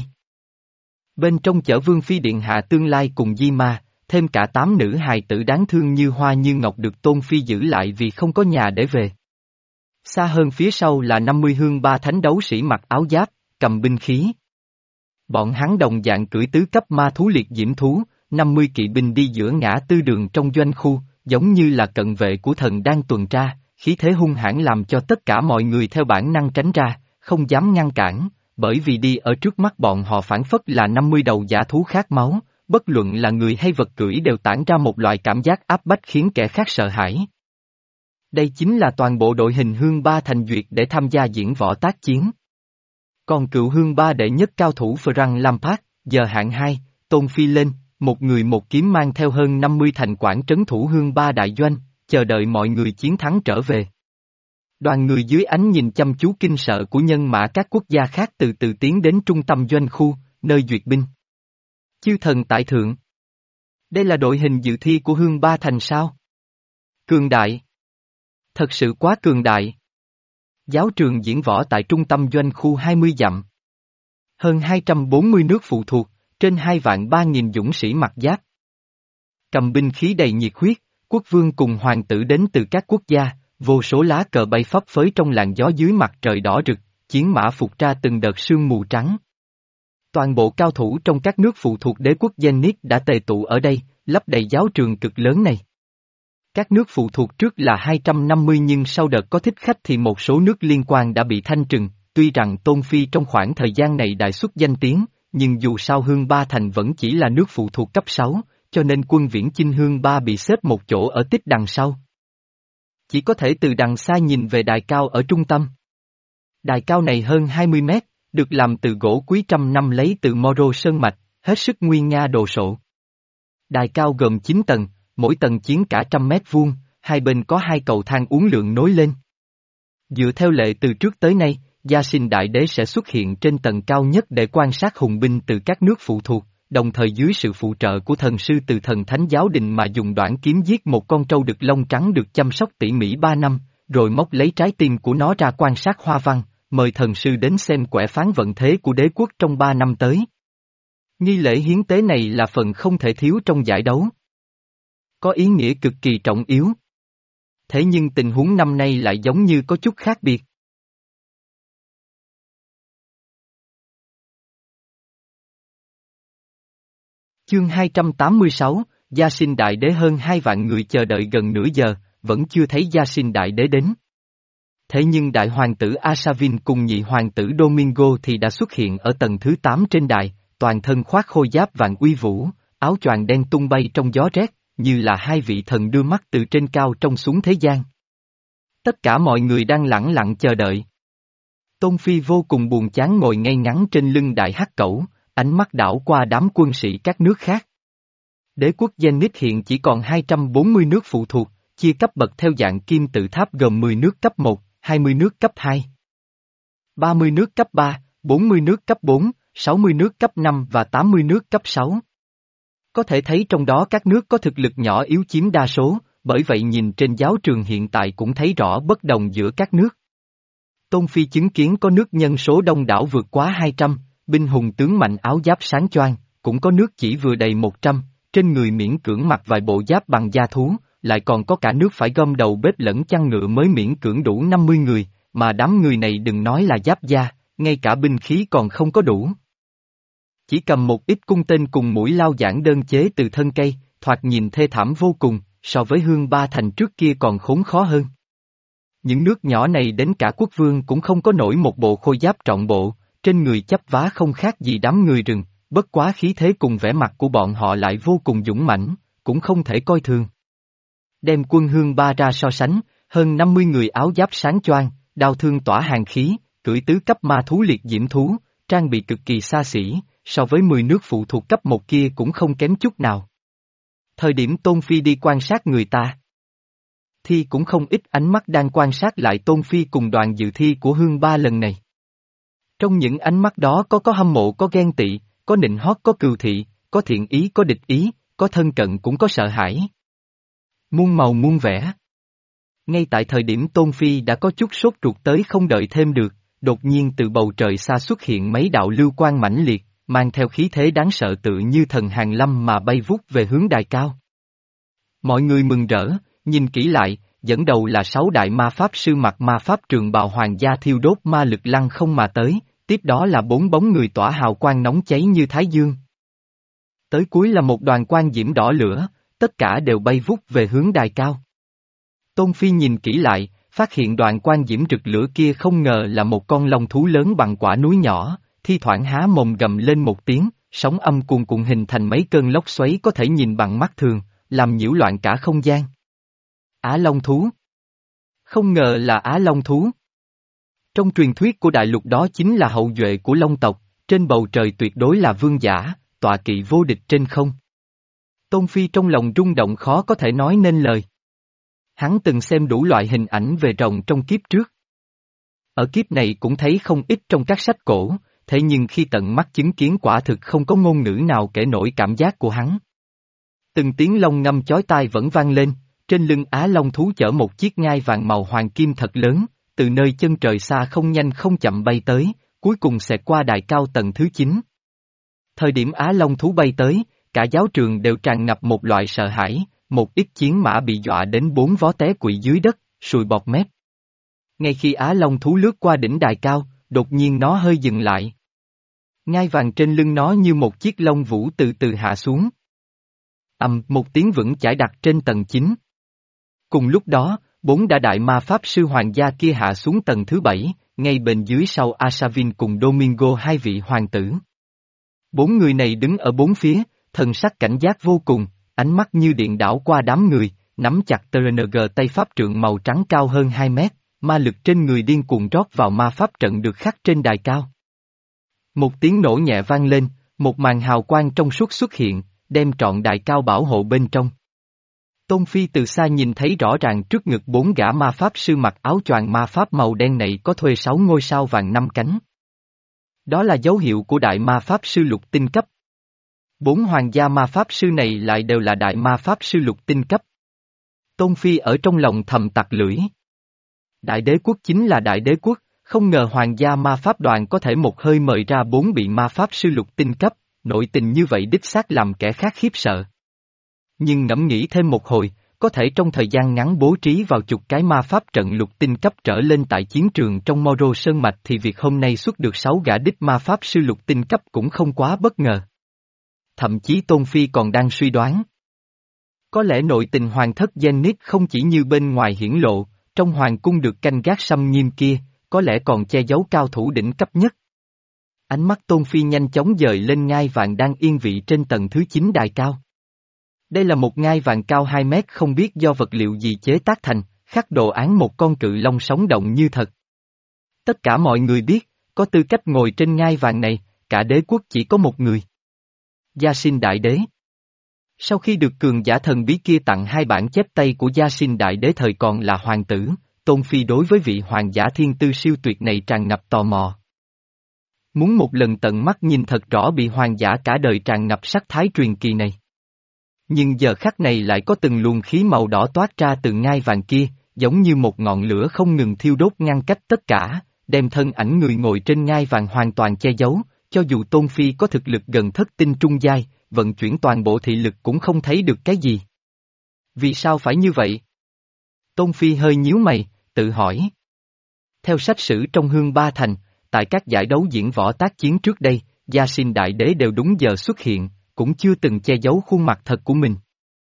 Bên trong chở Vương Phi Điện Hạ tương lai cùng Di Ma, thêm cả tám nữ hài tử đáng thương như hoa như ngọc được Tôn Phi giữ lại vì không có nhà để về. Xa hơn phía sau là năm mươi hương ba thánh đấu sĩ mặc áo giáp, cầm binh khí. Bọn hắn đồng dạng cưỡi tứ cấp ma thú liệt diễm thú, năm mươi kỵ binh đi giữa ngã tư đường trong doanh khu, giống như là cận vệ của thần đang tuần tra, khí thế hung hãn làm cho tất cả mọi người theo bản năng tránh ra, không dám ngăn cản, bởi vì đi ở trước mắt bọn họ phản phất là năm mươi đầu dã thú khát máu, bất luận là người hay vật cưỡi đều tản ra một loại cảm giác áp bách khiến kẻ khác sợ hãi. Đây chính là toàn bộ đội hình hương ba thành duyệt để tham gia diễn võ tác chiến. Còn cựu hương ba đệ nhất cao thủ Frank Lampard, giờ hạng hai, Tôn Phi lên, một người một kiếm mang theo hơn năm mươi thành quản trấn thủ hương ba đại doanh, chờ đợi mọi người chiến thắng trở về. Đoàn người dưới ánh nhìn chăm chú kinh sợ của nhân mã các quốc gia khác từ từ tiến đến trung tâm doanh khu, nơi duyệt binh. Chư thần tại thượng. Đây là đội hình dự thi của hương ba thành sao? Cường đại. Thật sự quá cường đại. Giáo trường diễn võ tại trung tâm doanh khu hai mươi dặm. Hơn hai trăm bốn mươi nước phụ thuộc, trên hai vạn ba nghìn dũng sĩ mặc giáp. Cầm binh khí đầy nhiệt huyết, quốc vương cùng hoàng tử đến từ các quốc gia, vô số lá cờ bay phấp phới trong làn gió dưới mặt trời đỏ rực, chiến mã phục ra từng đợt sương mù trắng. Toàn bộ cao thủ trong các nước phụ thuộc đế quốc Zenith đã tề tụ ở đây, lấp đầy giáo trường cực lớn này. Các nước phụ thuộc trước là hai trăm năm mươi nhưng sau đợt có thích khách thì một số nước liên quan đã bị thanh trừng, tuy rằng Tôn Phi trong khoảng thời gian này đại xuất danh tiếng, nhưng dù sao Hương Ba Thành vẫn chỉ là nước phụ thuộc cấp sáu, cho nên quân viễn chinh Hương Ba bị xếp một chỗ ở tích đằng sau. Chỉ có thể từ đằng xa nhìn về đài cao ở trung tâm. Đài cao này hơn hai mươi mét, được làm từ gỗ quý trăm năm lấy từ Moro Sơn Mạch, hết sức nguyên nga đồ sộ. Đài cao gồm chín tầng, mỗi tầng chiến cả trăm mét vuông, hai bên có hai cầu thang uốn lượn nối lên. Dựa theo lệ từ trước tới nay, Gia Sinh Đại Đế sẽ xuất hiện trên tầng cao nhất để quan sát hùng binh từ các nước phụ thuộc, đồng thời dưới sự phụ trợ của thần sư từ thần thánh giáo đình mà dùng đoạn kiếm giết một con trâu đực lông trắng được chăm sóc tỉ mỉ ba năm, rồi móc lấy trái tim của nó ra quan sát hoa văn, mời thần sư đến xem quẻ phán vận thế của đế quốc trong ba năm tới. Nghi lễ hiến tế này là phần không thể thiếu trong giải đấu. Có ý nghĩa cực kỳ trọng yếu. Thế nhưng tình huống năm nay lại giống như có chút khác biệt. Chương hai trăm tám mươi sáu, Gia Sinh Đại Đế hơn hai vạn người chờ đợi gần nửa giờ, vẫn chưa thấy Gia Sinh Đại Đế đến. Thế nhưng đại hoàng tử Asavin cùng nhị hoàng tử Domingo thì đã xuất hiện ở tầng thứ tám trên đài, toàn thân khoác khôi giáp vàng uy vũ, áo choàng đen tung bay trong gió rét, như là hai vị thần đưa mắt từ trên cao trông xuống thế gian. Tất cả mọi người đang lẳng lặng chờ đợi. Tôn Phi vô cùng buồn chán ngồi ngay ngắn trên lưng đại hắc cẩu, ánh mắt đảo qua đám quân sĩ các nước khác. Đế quốc Zenith hiện chỉ còn hai trăm bốn mươi nước phụ thuộc, chia cấp bậc theo dạng kim tự tháp gồm mười nước cấp một, hai mươi nước cấp hai, ba mươi nước cấp ba, bốn mươi nước cấp bốn, sáu mươi nước cấp năm và tám mươi nước cấp sáu. Có thể thấy trong đó các nước có thực lực nhỏ yếu chiếm đa số, bởi vậy nhìn trên giáo trường hiện tại cũng thấy rõ bất đồng giữa các nước. Tôn Phi chứng kiến có nước nhân số đông đảo vượt quá hai trăm, binh hùng tướng mạnh áo giáp sáng choang, cũng có nước chỉ vừa đầy một trăm, trên người miễn cưỡng mặc vài bộ giáp bằng da thú, lại còn có cả nước phải gom đầu bếp lẫn chăn ngựa mới miễn cưỡng đủ năm mươi người, mà đám người này đừng nói là giáp da, ngay cả binh khí còn không có đủ. Chỉ cầm một ít cung tên cùng mũi lao giản đơn chế từ thân cây, thoạt nhìn thê thảm vô cùng, so với Hương Ba Thành trước kia còn khốn khó hơn. Những nước nhỏ này đến cả quốc vương cũng không có nổi một bộ khôi giáp trọn bộ, trên người chấp vá không khác gì đám người rừng, bất quá khí thế cùng vẻ mặt của bọn họ lại vô cùng dũng mãnh, cũng không thể coi thường. Đem quân Hương Ba ra so sánh, hơn năm mươi người áo giáp sáng choang, đao thương tỏa hàng khí, cưỡi tứ cấp ma thú liệt diễm thú, trang bị cực kỳ xa xỉ, so với mười nước phụ thuộc cấp một kia cũng không kém chút nào. Thời điểm Tôn Phi đi quan sát người ta, thì cũng không ít ánh mắt đang quan sát lại Tôn Phi cùng đoàn dự thi của Hương Ba lần này. Trong những ánh mắt đó có có hâm mộ có ghen tị, có nịnh hót có cừu thị, có thiện ý có địch ý, có thân cận cũng có sợ hãi. Muôn màu muôn vẻ. Ngay tại thời điểm Tôn Phi đã có chút sốt ruột tới không đợi thêm được, đột nhiên từ bầu trời xa xuất hiện mấy đạo lưu quang mãnh liệt, mang theo khí thế đáng sợ tự như thần hàng lâm mà bay vút về hướng đài cao. Mọi người mừng rỡ, nhìn kỹ lại, dẫn đầu là sáu đại ma pháp sư mặc ma pháp trường bào hoàng gia thiêu đốt ma lực lăng không mà tới, tiếp đó là bốn bóng người tỏa hào quang nóng cháy như thái dương. Tới cuối là một đoàn quang diễm đỏ lửa, tất cả đều bay vút về hướng đài cao. Tôn Phi nhìn kỹ lại, phát hiện đoàn quang diễm rực lửa kia không ngờ là một con long thú lớn bằng quả núi nhỏ, thi thoảng há mồm gầm lên một tiếng, sóng âm cuồn cuộn hình thành mấy cơn lốc xoáy có thể nhìn bằng mắt thường, làm nhiễu loạn cả không gian. Á Long thú. Không ngờ là Á Long thú. Trong truyền thuyết của đại lục đó chính là hậu duệ của Long tộc, trên bầu trời tuyệt đối là vương giả, tọa kỵ vô địch trên không. Tôn Phi trong lòng rung động khó có thể nói nên lời. Hắn từng xem đủ loại hình ảnh về rồng trong kiếp trước. Ở kiếp này cũng thấy không ít trong các sách cổ, thế nhưng khi tận mắt chứng kiến quả thực không có ngôn ngữ nào kể nổi cảm giác của hắn. Từng tiếng long ngâm chói tai vẫn vang lên, trên lưng Á Long thú chở một chiếc ngai vàng màu hoàng kim thật lớn, từ nơi chân trời xa không nhanh không chậm bay tới, cuối cùng xẹt qua đài cao tầng thứ chín. Thời điểm Á Long thú bay tới, cả giáo trường đều tràn ngập một loại sợ hãi, một ít chiến mã bị dọa đến bốn vó té quỵ dưới đất, sùi bọt mép. Ngay khi Á Long thú lướt qua đỉnh đài cao, đột nhiên nó hơi dừng lại. Ngai vàng trên lưng nó như một chiếc lông vũ từ từ hạ xuống. Ầm, một tiếng vững chãi đặt trên tầng chín. Cùng lúc đó, bốn đại đại ma pháp sư hoàng gia kia hạ xuống tầng thứ bảy, ngay bên dưới sau Asavin cùng Domingo hai vị hoàng tử. Bốn người này đứng ở bốn phía, thần sắc cảnh giác vô cùng, ánh mắt như điện đảo qua đám người, nắm chặt tê en giê tay pháp trượng màu trắng cao hơn hai mét, ma lực trên người điên cuồng rót vào ma pháp trận được khắc trên đài cao. Một tiếng nổ nhẹ vang lên, một màn hào quang trong suốt xuất hiện, đem trọn đài cao bảo hộ bên trong. Tôn Phi từ xa nhìn thấy rõ ràng trước ngực bốn gã ma pháp sư mặc áo choàng ma pháp màu đen này có thuê sáu ngôi sao vàng năm cánh. Đó là dấu hiệu của đại ma pháp sư lục tinh cấp. Bốn hoàng gia ma pháp sư này lại đều là đại ma pháp sư lục tinh cấp. Tôn Phi ở trong lòng thầm tặc lưỡi. Đại đế quốc chính là đại đế quốc, không ngờ hoàng gia ma pháp đoàn có thể một hơi mời ra bốn vị ma pháp sư lục tinh cấp, nội tình như vậy đích xác làm kẻ khác khiếp sợ. Nhưng ngẫm nghĩ thêm một hồi, có thể trong thời gian ngắn bố trí vào chục cái ma pháp trận lục tinh cấp trở lên tại chiến trường trong Moro Sơn Mạch thì việc hôm nay xuất được sáu gã đích ma pháp sư lục tinh cấp cũng không quá bất ngờ. Thậm chí Tôn Phi còn đang suy đoán. Có lẽ nội tình hoàng thất Zenith không chỉ như bên ngoài hiển lộ, trong hoàng cung được canh gác xâm nghiêm kia, có lẽ còn che giấu cao thủ đỉnh cấp nhất. Ánh mắt Tôn Phi nhanh chóng dời lên ngai vàng đang yên vị trên tầng thứ chín đài cao. Đây là một ngai vàng cao hai mét không biết do vật liệu gì chế tác thành, khắc đồ án một con cự long sống động như thật. Tất cả mọi người biết, có tư cách ngồi trên ngai vàng này, cả đế quốc chỉ có một người. Gia Sinh Đại Đế. Sau khi được cường giả thần bí kia tặng hai bản chép tay của Gia Sinh Đại Đế thời còn là hoàng tử, Tôn Phi đối với vị hoàng giả thiên tư siêu tuyệt này tràn ngập tò mò. Muốn một lần tận mắt nhìn thật rõ bị hoàng giả cả đời tràn ngập sắc thái truyền kỳ này. Nhưng giờ khắc này lại có từng luồng khí màu đỏ toát ra từ ngai vàng kia, giống như một ngọn lửa không ngừng thiêu đốt ngăn cách tất cả, đem thân ảnh người ngồi trên ngai vàng hoàn toàn che giấu, cho dù Tôn Phi có thực lực gần thất tinh trung giai, vận chuyển toàn bộ thị lực cũng không thấy được cái gì. Vì sao phải như vậy? Tôn Phi hơi nhíu mày, tự hỏi. Theo sách sử trong Hương Ba Thành, tại các giải đấu diễn võ tác chiến trước đây, Gia Sinh Đại Đế đều đúng giờ xuất hiện, cũng chưa từng che giấu khuôn mặt thật của mình.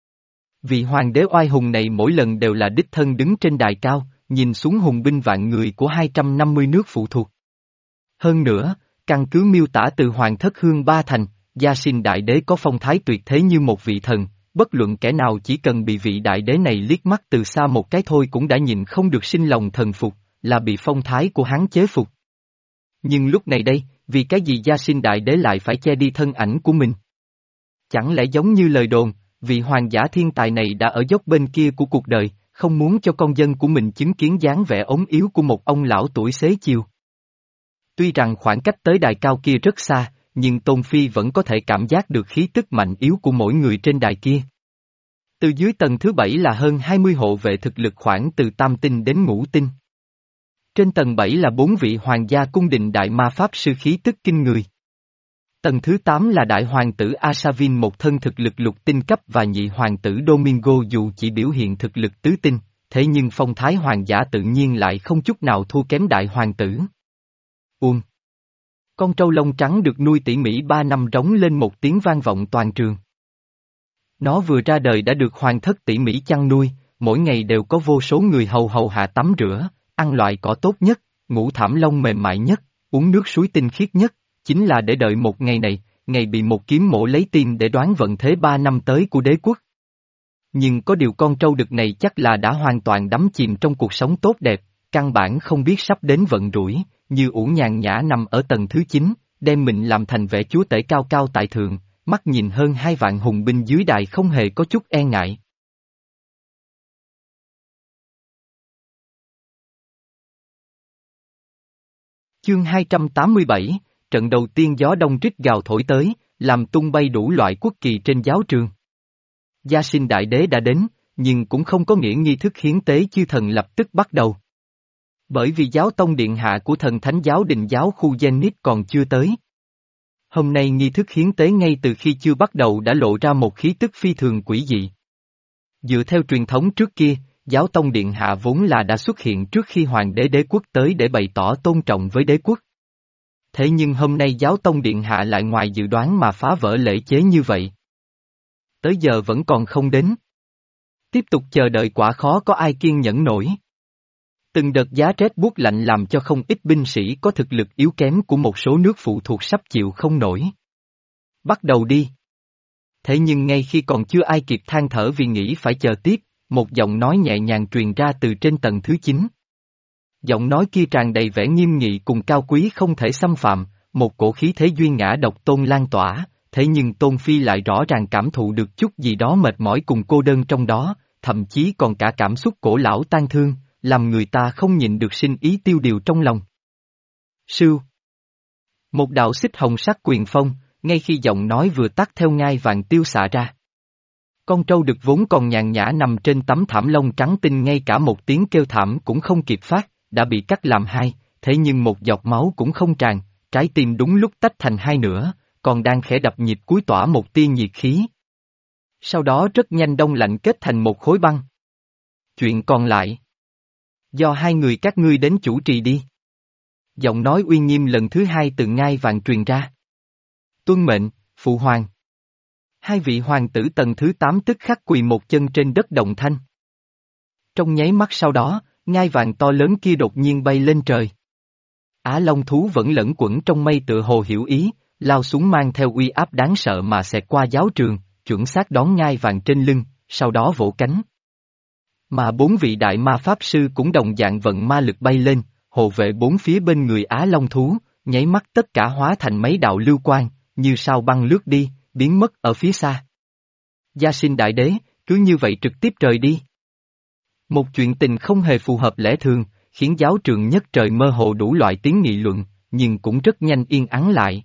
Vị hoàng đế oai hùng này mỗi lần đều là đích thân đứng trên đài cao, nhìn xuống hùng binh vạn người của hai trăm năm mươi nước phụ thuộc. Hơn nữa, căn cứ miêu tả từ hoàng thất Hương Ba Thành, Gia Sinh Đại Đế có phong thái tuyệt thế như một vị thần, bất luận kẻ nào chỉ cần bị vị đại đế này liếc mắt từ xa một cái thôi cũng đã nhìn không được sinh lòng thần phục, là bị phong thái của hắn chế phục. Nhưng lúc này đây, vì cái gì Gia Sinh Đại Đế lại phải che đi thân ảnh của mình? Chẳng lẽ giống như lời đồn, vị hoàng giả thiên tài này đã ở dốc bên kia của cuộc đời, không muốn cho con dân của mình chứng kiến dáng vẻ ốm yếu của một ông lão tuổi xế chiều. Tuy rằng khoảng cách tới đài cao kia rất xa, nhưng Tôn Phi vẫn có thể cảm giác được khí tức mạnh yếu của mỗi người trên đài kia. Từ dưới tầng thứ bảy là hơn hai mươi hộ vệ thực lực khoảng từ tam tinh đến ngũ tinh. Trên tầng bảy là bốn vị hoàng gia cung đình đại ma pháp sư khí tức kinh người. Tầng thứ tám là đại hoàng tử Asavin một thân thực lực lục tinh cấp và nhị hoàng tử Domingo dù chỉ biểu hiện thực lực tứ tinh, thế nhưng phong thái hoàng giả tự nhiên lại không chút nào thua kém đại hoàng tử. Uông. Con trâu lông trắng được nuôi tỉ mỉ ba năm rống lên một tiếng vang vọng toàn trường. Nó vừa ra đời đã được hoàng thất tỉ mỉ chăn nuôi, mỗi ngày đều có vô số người hầu hầu hạ tắm rửa, ăn loại cỏ tốt nhất, ngủ thảm lông mềm mại nhất, uống nước suối tinh khiết nhất, chính là để đợi một ngày này, ngày bị một kiếm mổ lấy tim để đoán vận thế ba năm tới của đế quốc. Nhưng có điều con trâu đực này chắc là đã hoàn toàn đắm chìm trong cuộc sống tốt đẹp, căn bản không biết sắp đến vận rủi, như ủ nhàn nhã nằm ở tầng thứ chín, đem mình làm thành vẻ chúa tể cao cao tại thượng, mắt nhìn hơn hai vạn hùng binh dưới đài không hề có chút e ngại. Chương hai trăm tám mươi bảy, trận đầu tiên gió đông rít gào thổi tới, làm tung bay đủ loại quốc kỳ trên giáo trường. Gia Sinh Đại Đế đã đến, nhưng cũng không có nghĩa nghi thức hiến tế chư thần lập tức bắt đầu. Bởi vì giáo tông điện hạ của thần thánh giáo đình giáo khu Zenith còn chưa tới. Hôm nay nghi thức hiến tế ngay từ khi chưa bắt đầu đã lộ ra một khí tức phi thường quỷ dị. Dựa theo truyền thống trước kia, giáo tông điện hạ vốn là đã xuất hiện trước khi hoàng đế đế quốc tới để bày tỏ tôn trọng với đế quốc. Thế nhưng hôm nay giáo tông điện hạ lại ngoài dự đoán mà phá vỡ lễ chế như vậy. Tới giờ vẫn còn không đến. Tiếp tục chờ đợi quả khó có ai kiên nhẫn nổi. Từng đợt giá rét buốt lạnh làm cho không ít binh sĩ có thực lực yếu kém của một số nước phụ thuộc sắp chịu không nổi. Bắt đầu đi. Thế nhưng ngay khi còn chưa ai kịp than thở vì nghĩ phải chờ tiếp, một giọng nói nhẹ nhàng truyền ra từ trên tầng thứ chín. Giọng nói kia tràn đầy vẻ nghiêm nghị cùng cao quý không thể xâm phạm, một cổ khí thế duy ngã độc tôn lan tỏa, thế nhưng Tôn Phi lại rõ ràng cảm thụ được chút gì đó mệt mỏi cùng cô đơn trong đó, thậm chí còn cả cảm xúc cổ lão tang thương, làm người ta không nhịn được sinh ý tiêu điều trong lòng. Sưu. Một đạo xích hồng sắc quyền phong, ngay khi giọng nói vừa tắt theo ngai vàng tiêu xạ ra. Con trâu đực vốn còn nhàn nhã nằm trên tấm thảm lông trắng tinh, ngay cả một tiếng kêu thảm cũng không kịp phát, đã bị cắt làm hai, thế nhưng một giọt máu cũng không tràn, trái tim đúng lúc tách thành hai nửa, còn đang khẽ đập nhịp cuối tỏa một tia nhiệt khí. Sau đó rất nhanh đông lạnh kết thành một khối băng. Chuyện còn lại, do hai người các ngươi đến chủ trì đi. Giọng nói uy nghiêm lần thứ hai từ ngai vàng truyền ra. Tuân mệnh, phụ hoàng. Hai vị hoàng tử tầng thứ tám tức khắc quỳ một chân trên đất động thanh. Trong nháy mắt sau đó, ngai vàng to lớn kia đột nhiên bay lên trời. Á Long thú vẫn lẫn quẩn trong mây tựa hồ hiểu ý, lao xuống mang theo uy áp đáng sợ mà xẹt qua giáo trường, chuẩn xác đón ngai vàng trên lưng, sau đó vỗ cánh. Mà bốn vị đại ma pháp sư cũng đồng dạng vận ma lực bay lên, hộ vệ bốn phía bên người Á Long thú, nháy mắt tất cả hóa thành mấy đạo lưu quang, như sao băng lướt đi, biến mất ở phía xa. Gia Sinh đại đế, cứ như vậy trực tiếp rời đi. Một chuyện tình không hề phù hợp lẽ thường, khiến giáo trường nhất trời mơ hồ đủ loại tiếng nghị luận, nhưng cũng rất nhanh yên ắng lại.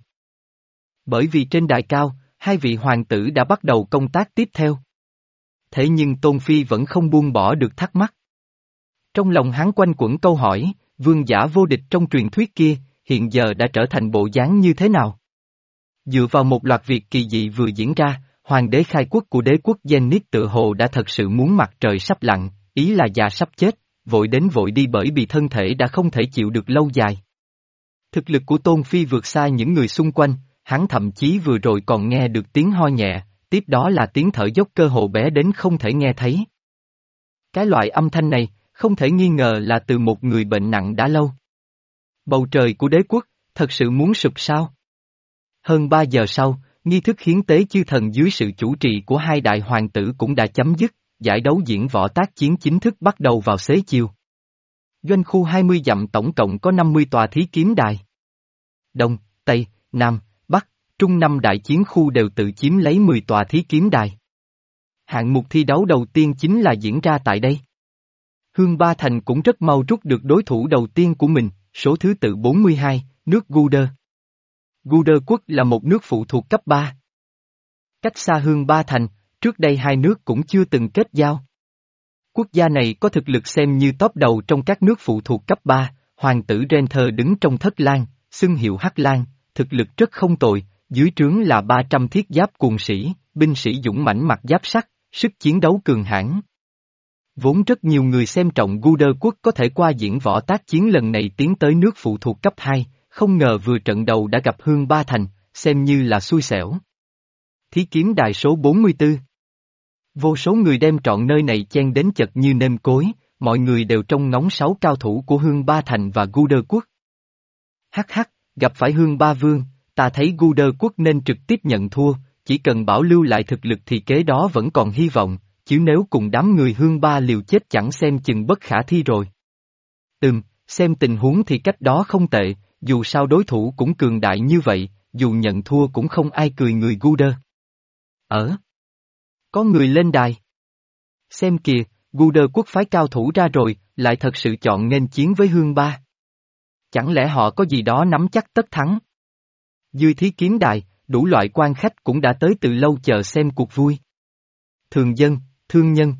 Bởi vì trên đài cao, hai vị hoàng tử đã bắt đầu công tác tiếp theo. Thế nhưng Tôn Phi vẫn không buông bỏ được thắc mắc. Trong lòng hắn quanh quẩn câu hỏi, vương giả vô địch trong truyền thuyết kia, hiện giờ đã trở thành bộ dáng như thế nào? Dựa vào một loạt việc kỳ dị vừa diễn ra, hoàng đế khai quốc của đế quốc Zenith tự hồ đã thật sự muốn mặt trời sắp lặn, ý là già sắp chết, vội đến vội đi bởi vì thân thể đã không thể chịu được lâu dài. Thực lực của Tôn Phi vượt xa những người xung quanh, hắn thậm chí vừa rồi còn nghe được tiếng ho nhẹ, tiếp đó là tiếng thở dốc cơ hồ bé đến không thể nghe thấy. Cái loại âm thanh này, không thể nghi ngờ là từ một người bệnh nặng đã lâu. Bầu trời của đế quốc, thật sự muốn sụp sao? Hơn ba giờ sau, nghi thức hiến tế chư thần dưới sự chủ trì của hai đại hoàng tử cũng đã chấm dứt, giải đấu diễn võ tác chiến chính thức bắt đầu vào xế chiều. Doanh khu hai mươi dặm tổng cộng có năm mươi tòa thí kiếm đài. Đông, Tây, Nam, Bắc, Trung năm đại chiến khu đều tự chiếm lấy mười tòa thí kiếm đài. Hạng mục thi đấu đầu tiên chính là diễn ra tại đây. Hương Ba Thành cũng rất mau rút được đối thủ đầu tiên của mình, số thứ tự bốn mươi hai, nước Guder. Guder quốc là một nước phụ thuộc cấp ba. Cách xa Hương Ba Thành, trước đây hai nước cũng chưa từng kết giao. Quốc gia này có thực lực xem như top đầu trong các nước phụ thuộc cấp ba, hoàng tử Renther đứng trong thất lang, xưng hiệu Hắc Lang, thực lực rất không tồi, dưới trướng là ba trăm thiết giáp cuồng sĩ, binh sĩ dũng mãnh mặc giáp sắt, sức chiến đấu cường hãn. Vốn rất nhiều người xem trọng Guder quốc có thể qua diễn võ tác chiến lần này tiến tới nước phụ thuộc cấp hai, không ngờ vừa trận đầu đã gặp Hương Ba Thành, xem như là xui xẻo. Thí kiếm đài số bốn mươi tư. Vô số người đem trọn nơi này chen đến chật như nêm cối, mọi người đều trông ngóng sáu cao thủ của Hương Ba Thành và Guder quốc. Hắc hắc, gặp phải Hương Ba Vương, ta thấy Guder quốc nên trực tiếp nhận thua, chỉ cần bảo lưu lại thực lực thì kế đó vẫn còn hy vọng, chứ nếu cùng đám người Hương Ba liều chết chẳng xem chừng bất khả thi rồi. Ừm, xem tình huống thì cách đó không tệ, dù sao đối thủ cũng cường đại như vậy, dù nhận thua cũng không ai cười người Guder. Ở. Có người lên đài. Xem kìa, Guder quốc phái cao thủ ra rồi, lại thật sự chọn nghênh chiến với Hương Ba. Chẳng lẽ họ có gì đó nắm chắc tất thắng? Dưới thí kiếm đài, đủ loại quan khách cũng đã tới từ lâu chờ xem cuộc vui. Thường dân, thương nhân,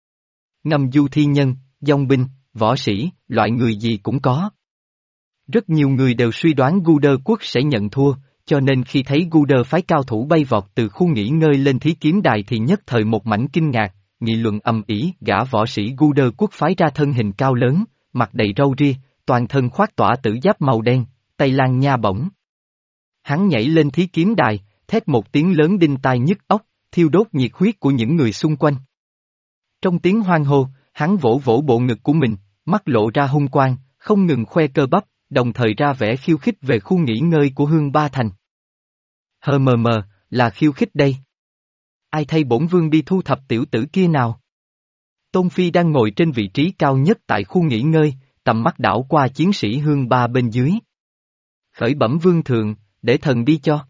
ngầm du thi nhân, dòng binh, võ sĩ, loại người gì cũng có. Rất nhiều người đều suy đoán Guder quốc sẽ nhận thua, cho nên khi thấy Guder phái cao thủ bay vọt từ khu nghỉ ngơi lên thí kiếm đài thì nhất thời một mảnh kinh ngạc, nghị luận ầm ĩ. Gã võ sĩ Guder quốc phái ra thân hình cao lớn, mặt đầy râu ria, toàn thân khoác tỏa tử giáp màu đen, tay lang nha bổng. Hắn nhảy lên thí kiếm đài, thét một tiếng lớn đinh tai nhức óc, thiêu đốt nhiệt huyết của những người xung quanh. Trong tiếng hoan hô, hắn vỗ vỗ bộ ngực của mình, mắt lộ ra hung quang, không ngừng khoe cơ bắp, đồng thời ra vẻ khiêu khích về khu nghỉ ngơi của Hương Ba Thành. Hờ mờ mờ, là khiêu khích đây. Ai thay bổn vương đi thu thập tiểu tử kia nào? Tôn Phi đang ngồi trên vị trí cao nhất tại khu nghỉ ngơi, tầm mắt đảo qua chiến sĩ Hương Ba bên dưới. Khởi bẩm vương thượng, để thần đi cho.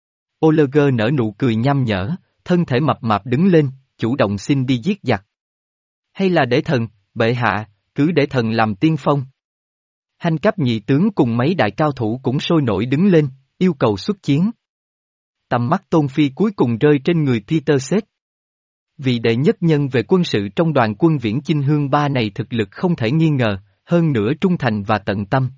Oliver nở nụ cười nham nhở, thân thể mập mạp đứng lên, chủ động xin đi giết giặc. Hay là để thần, bệ hạ, cứ để thần làm tiên phong. Hành Cấp nhị tướng cùng mấy đại cao thủ cũng sôi nổi đứng lên, yêu cầu xuất chiến. Tầm mắt Tôn Phi cuối cùng rơi trên người Peter Seth. Vị đệ nhất nhân về quân sự trong đoàn quân viễn chinh hương ba này thực lực không thể nghi ngờ, hơn nữa trung thành và tận tâm.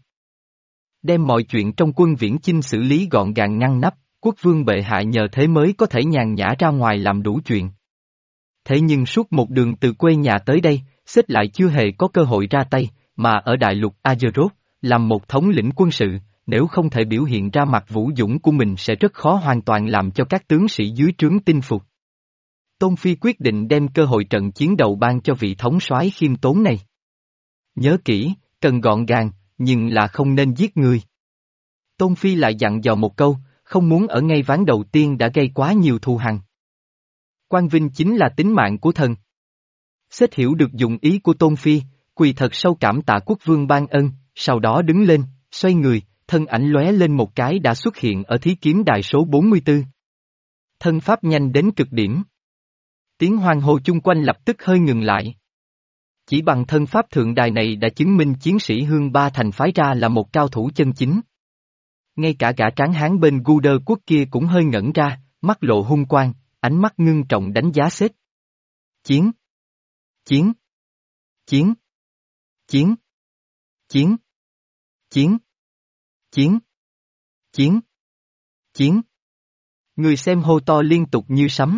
Đem mọi chuyện trong quân viễn chinh xử lý gọn gàng ngăn nắp, quốc vương bệ hạ nhờ thế mới có thể nhàn nhã ra ngoài làm đủ chuyện. Thế nhưng suốt một đường từ quê nhà tới đây, Seth lại chưa hề có cơ hội ra tay, mà ở đại lục Azeroth, làm một thống lĩnh quân sự, nếu không thể biểu hiện ra mặt vũ dũng của mình sẽ rất khó hoàn toàn làm cho các tướng sĩ dưới trướng tin phục. Tôn Phi quyết định đem cơ hội trận chiến đầu ban cho vị thống soái khiêm tốn này. Nhớ kỹ, cần gọn gàng, nhưng là không nên giết người. Tôn Phi lại dặn dò một câu, không muốn ở ngay ván đầu tiên đã gây quá nhiều thù hằn. Quang vinh chính là tính mạng của thần. Seth hiểu được dụng ý của Tôn Phi, quỳ thật sâu cảm tạ quốc vương ban ân, sau đó đứng lên, xoay người, thân ảnh lóe lên một cái đã xuất hiện ở thí kiếm đài số bốn mươi tư. Thân pháp nhanh đến cực điểm. Tiếng hoan hô chung quanh lập tức hơi ngừng lại. Chỉ bằng thân pháp thượng đài này đã chứng minh chiến sĩ Hương Ba Thành phái ra là một cao thủ chân chính. Ngay cả gã tráng hán bên Guder quốc kia cũng hơi ngẩn ra, mắt lộ hung quang, ánh mắt ngưng trọng đánh giá Seth. Chiến! Chiến! Chiến! Chiến! Chiến! Chiến! Chiến! Chiến! Chiến! Người xem hô to liên tục như sấm.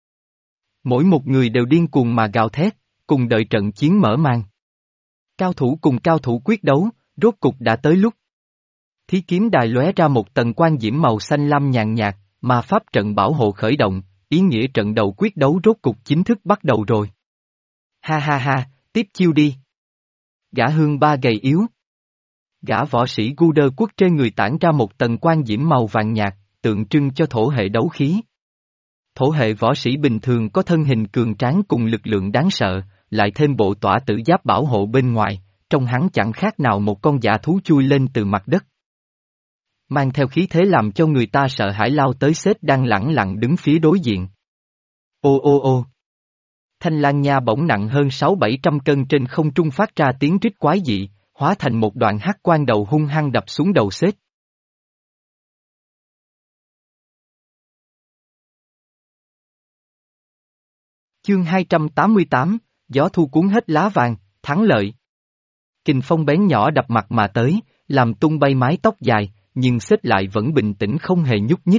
Mỗi một người đều điên cuồng mà gào thét, cùng đợi trận chiến mở màn. Cao thủ cùng cao thủ quyết đấu, rốt cục đã tới lúc. Thí kiếm đài lóe ra một tầng quang diễm màu xanh lam nhàn nhạt, mà pháp trận bảo hộ khởi động, ý nghĩa trận đầu quyết đấu rốt cục chính thức bắt đầu rồi. Ha ha ha, tiếp chiêu đi. Gã Hương Ba gầy yếu. Gã võ sĩ Guder quốc trên người tản ra một tầng quang diễm màu vàng nhạt, tượng trưng cho thổ hệ đấu khí. Thổ hệ võ sĩ bình thường có thân hình cường tráng cùng lực lượng đáng sợ, lại thêm bộ tỏa tử giáp bảo hộ bên ngoài, trông hắn chẳng khác nào một con dã thú chui lên từ mặt đất. Mang theo khí thế làm cho người ta sợ hãi lao tới Seth đang lẳng lặng đứng phía đối diện. Ô ô ô. Thanh lang nha bỗng nặng hơn sáu bảy trăm cân trên không trung phát ra tiếng rít quái dị, hóa thành một đoạn hắc quang đầu hung hăng đập xuống đầu Seth. Chương hai trăm tám mươi tám, gió thu cuốn hết lá vàng, thắng lợi. Kình phong bén nhỏ đập mặt mà tới, làm tung bay mái tóc dài, nhưng Seth lại vẫn bình tĩnh không hề nhúc nhích.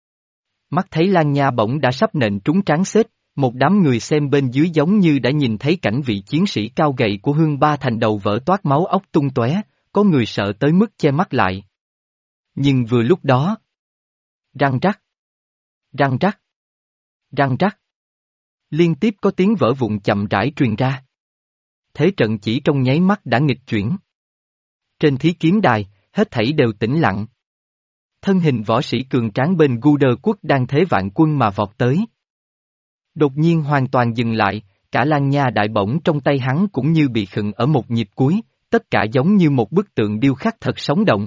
Mắt thấy Lan Nha bỗng đã sắp nện trúng trán Seth, một đám người xem bên dưới giống như đã nhìn thấy cảnh vị chiến sĩ cao gầy của Hương Ba Thành đầu vỡ toát máu óc tung tóe, có người sợ tới mức che mắt lại. Nhưng vừa lúc đó, răng rắc, răng rắc, răng rắc. Liên tiếp có tiếng vỡ vụn chậm rãi truyền ra. Thế trận chỉ trong nháy mắt đã nghịch chuyển. Trên thí kiếm đài, hết thảy đều tĩnh lặng. Thân hình võ sĩ cường tráng bên Guder quốc đang thế vạn quân mà vọt tới. Đột nhiên hoàn toàn dừng lại, cả Lan Nha đại bổng trong tay hắn cũng như bị khựng ở một nhịp cuối, tất cả giống như một bức tượng điêu khắc thật sống động.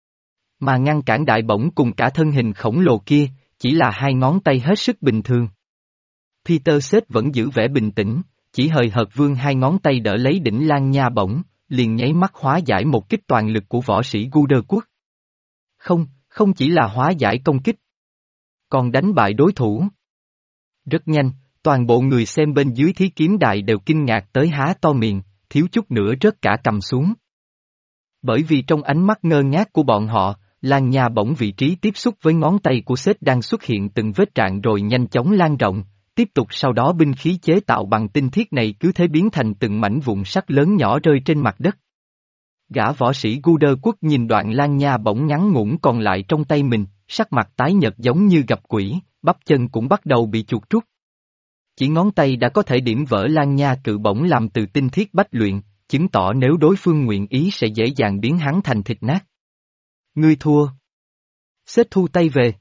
Mà ngăn cản đại bổng cùng cả thân hình khổng lồ kia, chỉ là hai ngón tay hết sức bình thường. Peter Seth vẫn giữ vẻ bình tĩnh, chỉ hời hợt vươn hai ngón tay đỡ lấy đỉnh Lan Nha bổng, liền nháy mắt hóa giải một kích toàn lực của võ sĩ Guder quốc. Không, không chỉ là hóa giải công kích, còn đánh bại đối thủ. Rất nhanh, toàn bộ người xem bên dưới thí kiếm đài đều kinh ngạc tới há to miệng, thiếu chút nữa rớt cả cầm xuống. Bởi vì trong ánh mắt ngơ ngác của bọn họ, Lan Nha bổng vị trí tiếp xúc với ngón tay của Seth đang xuất hiện từng vết rạn rồi nhanh chóng lan rộng, tiếp tục sau đó binh khí chế tạo bằng tinh thiết này cứ thế biến thành từng mảnh vụn sắt lớn nhỏ rơi trên mặt đất. Gã võ sĩ Guder quốc nhìn đoạn Lan Nha bổng ngắn ngủn còn lại trong tay mình, sắc mặt tái nhợt giống như gặp quỷ, bắp chân cũng bắt đầu bị chuột rút. Chỉ ngón tay đã có thể điểm vỡ Lan Nha cự bổng làm từ tinh thiết bách luyện, chứng tỏ nếu đối phương nguyện ý sẽ dễ dàng biến hắn thành thịt nát. Ngươi thua. Seth thu tay về.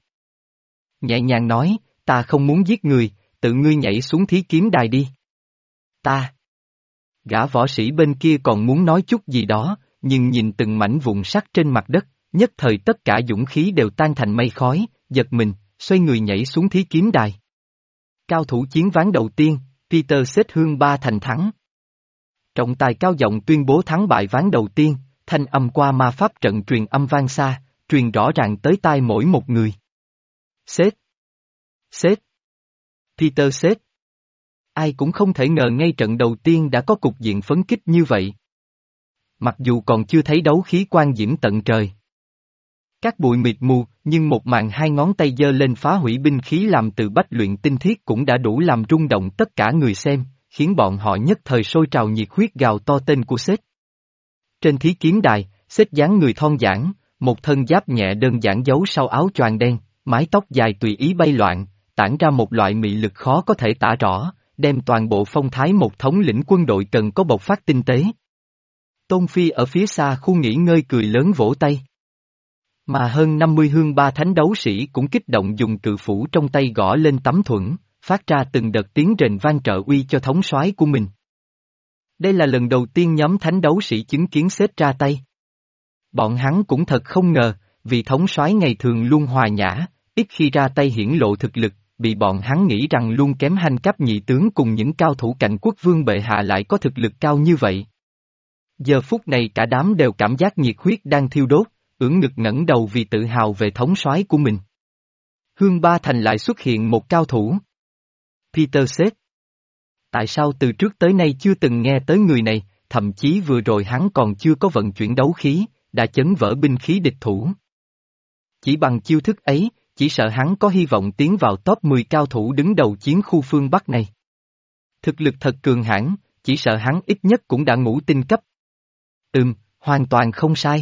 Nhẹ nhàng nói, ta không muốn giết người, tự ngươi nhảy xuống thí kiếm đài đi. Ta. Gã võ sĩ bên kia còn muốn nói chút gì đó, nhưng nhìn từng mảnh vụn sắt trên mặt đất, nhất thời tất cả dũng khí đều tan thành mây khói, giật mình, xoay người nhảy xuống thí kiếm đài. Cao thủ chiến ván đầu tiên, Peter Seth Hương Ba Thành thắng. Trọng tài cao giọng tuyên bố thắng bại ván đầu tiên, thanh âm qua ma pháp trận truyền âm vang xa, truyền rõ ràng tới tai mỗi một người. Sếp! Sếp! Peter sếp! Ai cũng không thể ngờ ngay trận đầu tiên đã có cục diện phấn kích như vậy. Mặc dù còn chưa thấy đấu khí quan diễm tận trời. Các bụi mịt mù, nhưng một màn hai ngón tay giơ lên phá hủy binh khí làm từ bách luyện tinh thiết cũng đã đủ làm rung động tất cả người xem, khiến bọn họ nhất thời sôi trào nhiệt huyết gào to tên của sếp. Trên thí kiếm đài, sếp dáng người thon giãn, một thân giáp nhẹ đơn giản giấu sau áo choàng đen, mái tóc dài tùy ý bay loạn, tản ra một loại mị lực khó có thể tả rõ, đem toàn bộ phong thái một thống lĩnh quân đội cần có bộc phát tinh tế. Tôn Phi ở phía xa khu nghỉ ngơi cười lớn vỗ tay. Mà hơn năm mươi hương ba thánh đấu sĩ cũng kích động dùng cự phủ trong tay gõ lên tấm thuẫn, phát ra từng đợt tiếng rền vang trợ uy cho thống soái của mình. Đây là lần đầu tiên nhóm thánh đấu sĩ chứng kiến sếp ra tay. Bọn hắn cũng thật không ngờ, vì thống soái ngày thường luôn hòa nhã, ít khi ra tay hiển lộ thực lực, bị bọn hắn nghĩ rằng luôn kém hành cấp nhị tướng cùng những cao thủ cạnh quốc vương bệ hạ lại có thực lực cao như vậy. Giờ phút này cả đám đều cảm giác nhiệt huyết đang thiêu đốt, ưỡn ngực ngẩng đầu vì tự hào về thống soái của mình. Hương Ba Thành lại xuất hiện một cao thủ. Peter sếp. Tại sao từ trước tới nay chưa từng nghe tới người này, thậm chí vừa rồi hắn còn chưa có vận chuyển đấu khí, đã chấn vỡ binh khí địch thủ. Chỉ bằng chiêu thức ấy, chỉ sợ hắn có hy vọng tiến vào top mười cao thủ đứng đầu chiến khu phương Bắc này. Thực lực thật cường hãn, chỉ sợ hắn ít nhất cũng đã ngũ tinh cấp. Ừm, hoàn toàn không sai.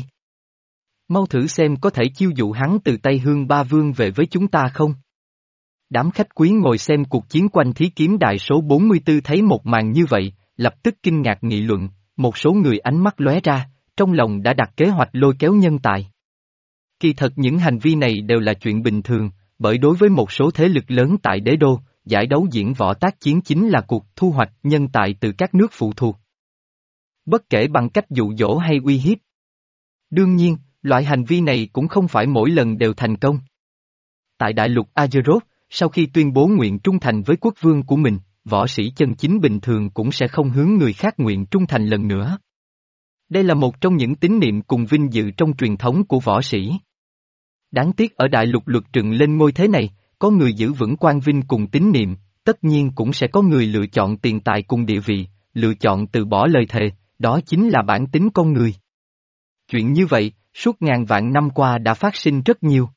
Mau thử xem có thể chiêu dụ hắn từ tay Hương Ba Vương về với chúng ta không? Đám khách quý ngồi xem cuộc chiến quanh thí kiếm đài số bốn mươi tư thấy một màn như vậy, lập tức kinh ngạc nghị luận, một số người ánh mắt lóe ra, trong lòng đã đặt kế hoạch lôi kéo nhân tài. Kỳ thật những hành vi này đều là chuyện bình thường, bởi đối với một số thế lực lớn tại đế đô, giải đấu diễn võ tác chiến chính là cuộc thu hoạch nhân tài từ các nước phụ thuộc. Bất kể bằng cách dụ dỗ hay uy hiếp. Đương nhiên, loại hành vi này cũng không phải mỗi lần đều thành công. Tại đại lục Azeroth, sau khi tuyên bố nguyện trung thành với quốc vương của mình, võ sĩ chân chính bình thường cũng sẽ không hướng người khác nguyện trung thành lần nữa. Đây là một trong những tín niệm cùng vinh dự trong truyền thống của võ sĩ. Đáng tiếc ở đại lục luật trừng lên ngôi thế này, có người giữ vững quan vinh cùng tín niệm, tất nhiên cũng sẽ có người lựa chọn tiền tài cùng địa vị, lựa chọn từ bỏ lời thề, đó chính là bản tính con người. Chuyện như vậy, suốt ngàn vạn năm qua đã phát sinh rất nhiều.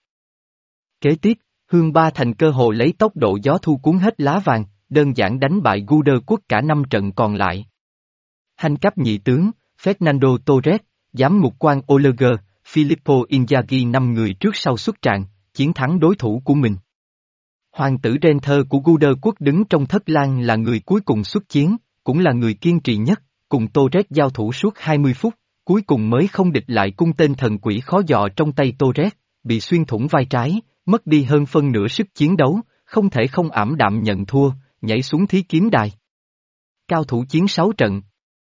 Kế tiếp, Hương Ba Thành cơ hồ lấy tốc độ gió thu cuốn hết lá vàng, đơn giản đánh bại Guder quốc cả năm trận còn lại. Hành cấp nhị tướng, Fernando Torres, giám ngục quan Oleger, Filippo Inzaghi năm người trước sau xuất trạng, chiến thắng đối thủ của mình. Hoàng tử Renther của Guder quốc đứng trong thất lang là người cuối cùng xuất chiến, cũng là người kiên trì nhất, cùng Torres giao thủ suốt hai mươi phút, cuối cùng mới không địch lại cung tên thần quỷ khó dò trong tay Torres, bị xuyên thủng vai trái, mất đi hơn phân nửa sức chiến đấu, không thể không ảm đạm nhận thua, nhảy xuống thí kiếm đài. Cao thủ chiến sáu trận.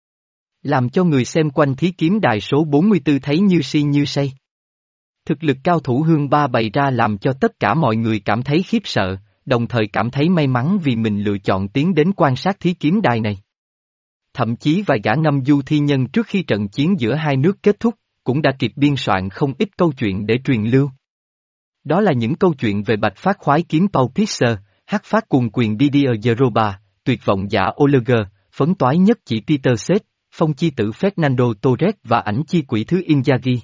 Làm cho người xem quanh thí kiếm đài số bốn mươi tư thấy như si như say. Thực lực cao thủ Hương Ba bày ra làm cho tất cả mọi người cảm thấy khiếp sợ, đồng thời cảm thấy may mắn vì mình lựa chọn tiến đến quan sát thí kiếm đài này. Thậm chí vài gã ngâm du thi nhân trước khi trận chiến giữa hai nước kết thúc, cũng đã kịp biên soạn không ít câu chuyện để truyền lưu. Đó là những câu chuyện về bạch phát khoái kiếm Paul Pisser, hắc phát cuồng quyền Didier Jeroba, tuyệt vọng giả Oleger, phấn toái nhất chỉ Peter Seth, phong chi tử Fernando Torres và ảnh chi quỷ thứ Inzaghi.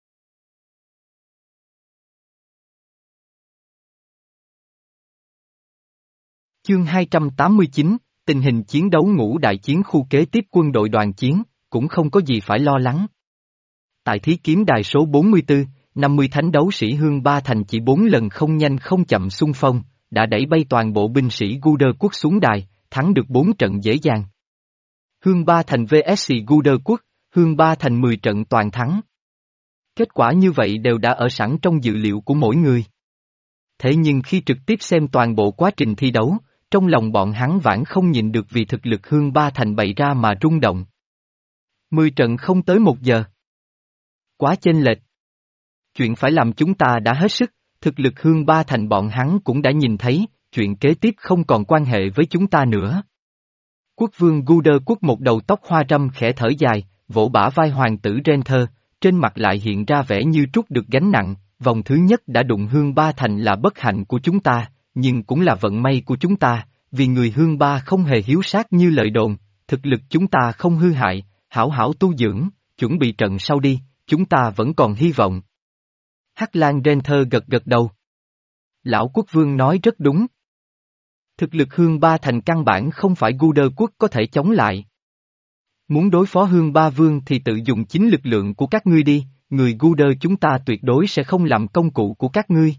Chương hai trăm tám mươi chín, tình hình chiến đấu ngũ đại chiến khu kế tiếp quân đội đoàn chiến, cũng không có gì phải lo lắng. Tại thí kiếm đài số bốn mươi tư, năm mươi thánh đấu sĩ Hương Ba Thành chỉ bốn lần không nhanh không chậm xung phong, đã đẩy bay toàn bộ binh sĩ Guder quốc xuống đài, thắng được bốn trận dễ dàng. Hương Ba Thành vs Guder quốc, Hương Ba Thành mười trận toàn thắng. Kết quả như vậy đều đã ở sẵn trong dự liệu của mỗi người. Thế nhưng khi trực tiếp xem toàn bộ quá trình thi đấu, trong lòng bọn hắn vãn không nhìn được vì thực lực Hương Ba Thành bày ra mà rung động. Mười trận không tới một giờ. Quá chênh lệch. Chuyện phải làm chúng ta đã hết sức, thực lực Hương Ba Thành bọn hắn cũng đã nhìn thấy, chuyện kế tiếp không còn quan hệ với chúng ta nữa. Quốc vương Guder Quốc một đầu tóc hoa râm khẽ thở dài, vỗ bả vai hoàng tử Renther, trên mặt lại hiện ra vẻ như trút được gánh nặng, vòng thứ nhất đã đụng Hương Ba Thành là bất hạnh của chúng ta, nhưng cũng là vận may của chúng ta, vì người Hương Ba không hề hiếu sát như lời đồn, thực lực chúng ta không hư hại, hảo hảo tu dưỡng, chuẩn bị trận sau đi, chúng ta vẫn còn hy vọng. Hắc Lang Renther gật gật đầu. Lão quốc vương nói rất đúng. Thực lực Hương Ba Thành căn bản không phải Guder Quốc có thể chống lại. Muốn đối phó Hương Ba Vương thì tự dùng chính lực lượng của các ngươi đi, người Guder chúng ta tuyệt đối sẽ không làm công cụ của các ngươi.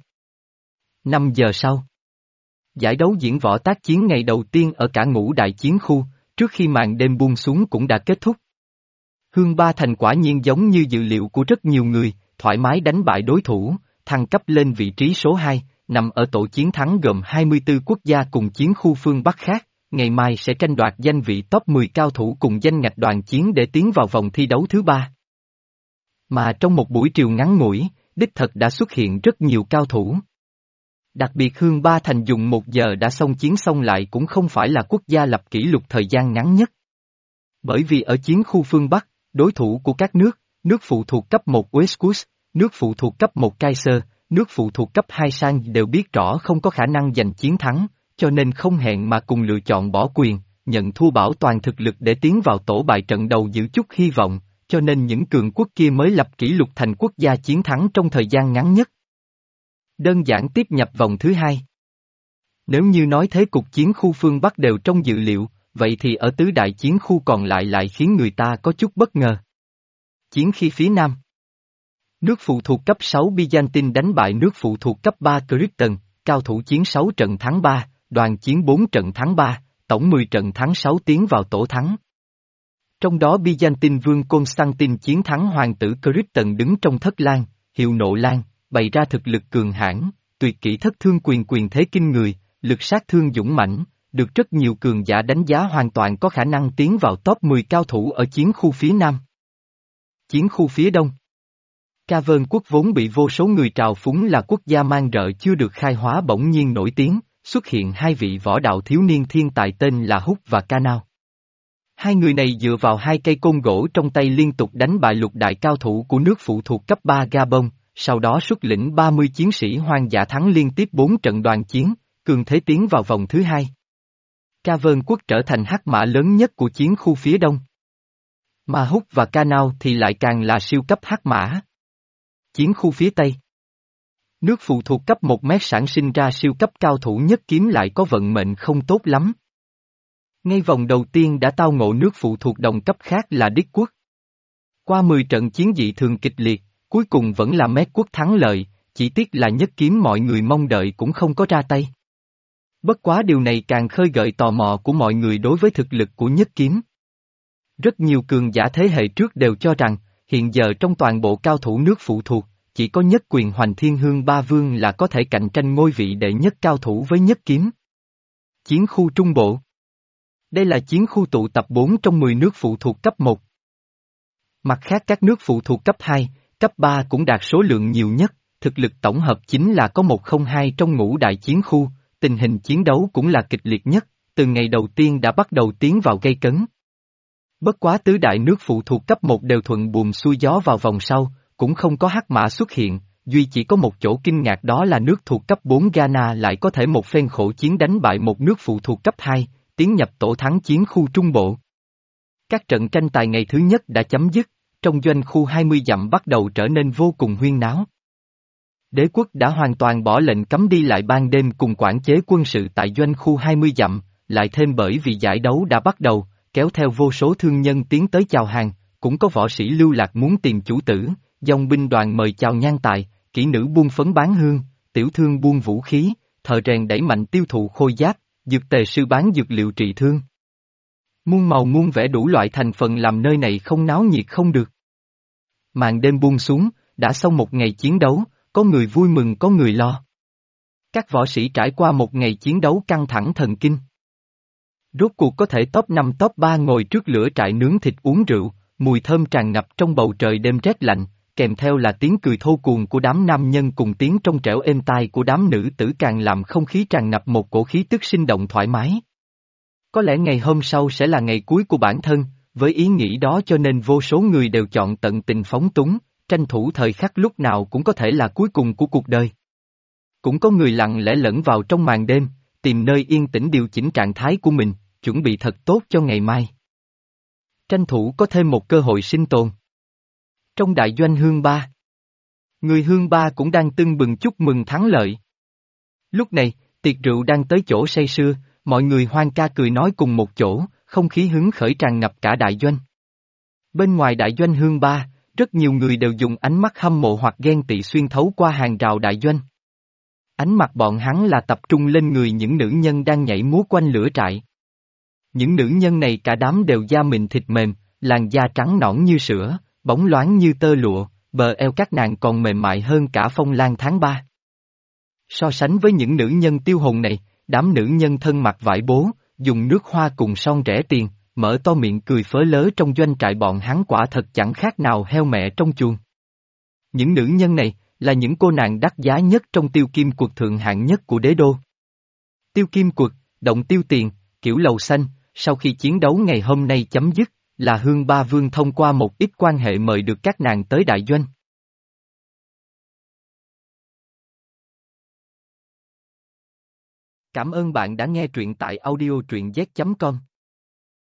Năm giờ sau. Giải đấu diễn võ tác chiến ngày đầu tiên ở cả ngũ đại chiến khu, trước khi màn đêm buông xuống cũng đã kết thúc. Hương Ba Thành quả nhiên giống như dự liệu của rất nhiều người, thoải mái đánh bại đối thủ, thăng cấp lên vị trí số hai, nằm ở tổ chiến thắng gồm hai mươi tư quốc gia cùng chiến khu phương Bắc khác, ngày mai sẽ tranh đoạt danh vị top mười cao thủ cùng danh ngạch đoàn chiến để tiến vào vòng thi đấu thứ ba. Mà trong một buổi chiều ngắn ngủi, đích thật đã xuất hiện rất nhiều cao thủ. Đặc biệt Hương Ba Thành dùng một giờ đã xong chiến xong lại cũng không phải là quốc gia lập kỷ lục thời gian ngắn nhất. Bởi vì ở chiến khu phương Bắc, đối thủ của các nước, nước phụ thuộc cấp một Westcoast, nước phụ thuộc cấp một Kaiser, nước phụ thuộc cấp hai Sang đều biết rõ không có khả năng giành chiến thắng, cho nên không hẹn mà cùng lựa chọn bỏ quyền, nhận thua bảo toàn thực lực để tiến vào tổ bài trận đầu giữ chút hy vọng, cho nên những cường quốc kia mới lập kỷ lục thành quốc gia chiến thắng trong thời gian ngắn nhất. Đơn giản tiếp nhập vòng thứ hai. Nếu như nói thế cục chiến khu phương Bắc đều trong dự liệu, vậy thì ở tứ đại chiến khu còn lại lại khiến người ta có chút bất ngờ. Chiến khi phía Nam. Nước phụ thuộc cấp sáu Byzantine đánh bại nước phụ thuộc cấp ba Krypton, cao thủ chiến sáu trận thắng ba, đoàn chiến bốn trận thắng ba, tổng mười trận thắng sáu tiến vào tổ thắng. Trong đó Byzantine vương Constantine chiến thắng hoàng tử Krypton đứng trong thất lan, hiệu nộ lan, bày ra thực lực cường hãn, tuyệt kỹ thất thương quyền quyền thế kinh người, lực sát thương dũng mãnh, được rất nhiều cường giả đánh giá hoàn toàn có khả năng tiến vào top mười cao thủ ở chiến khu phía Nam. Chiến khu phía Đông. Cavern quốc vốn bị vô số người trào phúng là quốc gia mang rợ chưa được khai hóa bỗng nhiên nổi tiếng, xuất hiện hai vị võ đạo thiếu niên thiên tài tên là Húc và Canao. Hai người này dựa vào hai cây côn gỗ trong tay liên tục đánh bại lục đại cao thủ của nước phụ thuộc cấp ba Gabon, sau đó xuất lĩnh ba mươi chiến sĩ hoang dã thắng liên tiếp bốn trận đoàn chiến, cường thế tiến vào vòng thứ hai. Cavern quốc trở thành hắc mã lớn nhất của chiến khu phía Đông. Mà Húc và Canao thì lại càng là siêu cấp hắc mã. Chiến khu phía Tây. Nước phụ thuộc cấp một mét sản sinh ra siêu cấp cao thủ nhất kiếm lại có vận mệnh không tốt lắm. Ngay vòng đầu tiên đã tao ngộ nước phụ thuộc đồng cấp khác là Đích quốc. Qua mười trận chiến dị thường kịch liệt, cuối cùng vẫn là Mét quốc thắng lợi, chỉ tiếc là nhất kiếm mọi người mong đợi cũng không có ra tay. Bất quá điều này càng khơi gợi tò mò của mọi người đối với thực lực của nhất kiếm. Rất nhiều cường giả thế hệ trước đều cho rằng, hiện giờ trong toàn bộ cao thủ nước phụ thuộc, chỉ có nhất quyền Hoành Thiên Hương Ba Vương là có thể cạnh tranh ngôi vị đệ nhất cao thủ với nhất kiếm. Chiến khu Trung Bộ. Đây là chiến khu tụ tập bốn trong mười nước phụ thuộc cấp một. Mặt khác các nước phụ thuộc cấp hai, cấp ba cũng đạt số lượng nhiều nhất, thực lực tổng hợp chính là có một không hai trong ngũ đại chiến khu, tình hình chiến đấu cũng là kịch liệt nhất, từ ngày đầu tiên đã bắt đầu tiến vào gây cấn. Bất quá tứ đại nước phụ thuộc cấp một đều thuận buồm xuôi gió vào vòng sau, cũng không có hắc mã xuất hiện, duy chỉ có một chỗ kinh ngạc đó là nước thuộc cấp bốn Ghana lại có thể một phen khổ chiến đánh bại một nước phụ thuộc cấp hai, tiến nhập tổ thắng chiến khu Trung Bộ. Các trận tranh tài ngày thứ nhất đã chấm dứt, trong doanh khu hai mươi dặm bắt đầu trở nên vô cùng huyên náo. Đế quốc đã hoàn toàn bỏ lệnh cấm đi lại ban đêm cùng quản chế quân sự tại doanh khu hai mươi dặm, lại thêm bởi vì giải đấu đã bắt đầu, kéo theo vô số thương nhân tiến tới chào hàng, cũng có võ sĩ lưu lạc muốn tìm chủ tử, dòng binh đoàn mời chào nhan tài, kỹ nữ buôn phấn bán hương, tiểu thương buôn vũ khí, thợ rèn đẩy mạnh tiêu thụ khôi giáp, dược tề sư bán dược liệu trị thương. Muôn màu muôn vẻ đủ loại thành phần làm nơi này không náo nhiệt không được. Màn đêm buông xuống, đã xong một ngày chiến đấu, có người vui mừng có người lo. Các võ sĩ trải qua một ngày chiến đấu căng thẳng thần kinh. Rốt cuộc có thể top năm top ba ngồi trước lửa trại nướng thịt uống rượu, mùi thơm tràn ngập trong bầu trời đêm rét lạnh, kèm theo là tiếng cười thô cuồng của đám nam nhân cùng tiếng trong trẻo êm tai của đám nữ tử càng làm không khí tràn ngập một cổ khí tức sinh động thoải mái. Có lẽ ngày hôm sau sẽ là ngày cuối của bản thân, với ý nghĩ đó cho nên vô số người đều chọn tận tình phóng túng, tranh thủ thời khắc lúc nào cũng có thể là cuối cùng của cuộc đời. Cũng có người lặng lẽ lẫn vào trong màn đêm, tìm nơi yên tĩnh điều chỉnh trạng thái của mình, chuẩn bị thật tốt cho ngày mai. Tranh thủ có thêm một cơ hội sinh tồn. Trong đại doanh Hương Ba, người Hương Ba cũng đang tưng bừng chúc mừng thắng lợi. Lúc này, tiệc rượu đang tới chỗ say sưa, mọi người hoan ca cười nói cùng một chỗ, không khí hứng khởi tràn ngập cả đại doanh. Bên ngoài đại doanh Hương Ba, rất nhiều người đều dùng ánh mắt hâm mộ hoặc ghen tị xuyên thấu qua hàng rào đại doanh. Ánh mặt bọn hắn là tập trung lên người những nữ nhân đang nhảy múa quanh lửa trại. Những nữ nhân này cả đám đều da mịn thịt mềm, làn da trắng nõn như sữa, bóng loáng như tơ lụa, bờ eo các nàng còn mềm mại hơn cả phong lan tháng ba. So sánh với những nữ nhân tiêu hồn này, đám nữ nhân thân mặc vải bố, dùng nước hoa cùng son rẻ tiền, mở to miệng cười phớ lớ trong doanh trại bọn hắn quả thật chẳng khác nào heo mẹ trong chuồng. Những nữ nhân này, là những cô nàng đắt giá nhất trong tiêu kim quật thượng hạng nhất của đế đô. Tiêu kim quật, động tiêu tiền, kiểu lầu xanh, sau khi chiến đấu ngày hôm nay chấm dứt, là Hương Ba Vương thông qua một ít quan hệ mời được các nàng tới đại doanh. Cảm ơn bạn đã nghe truyện tại audio truyện z chấm com.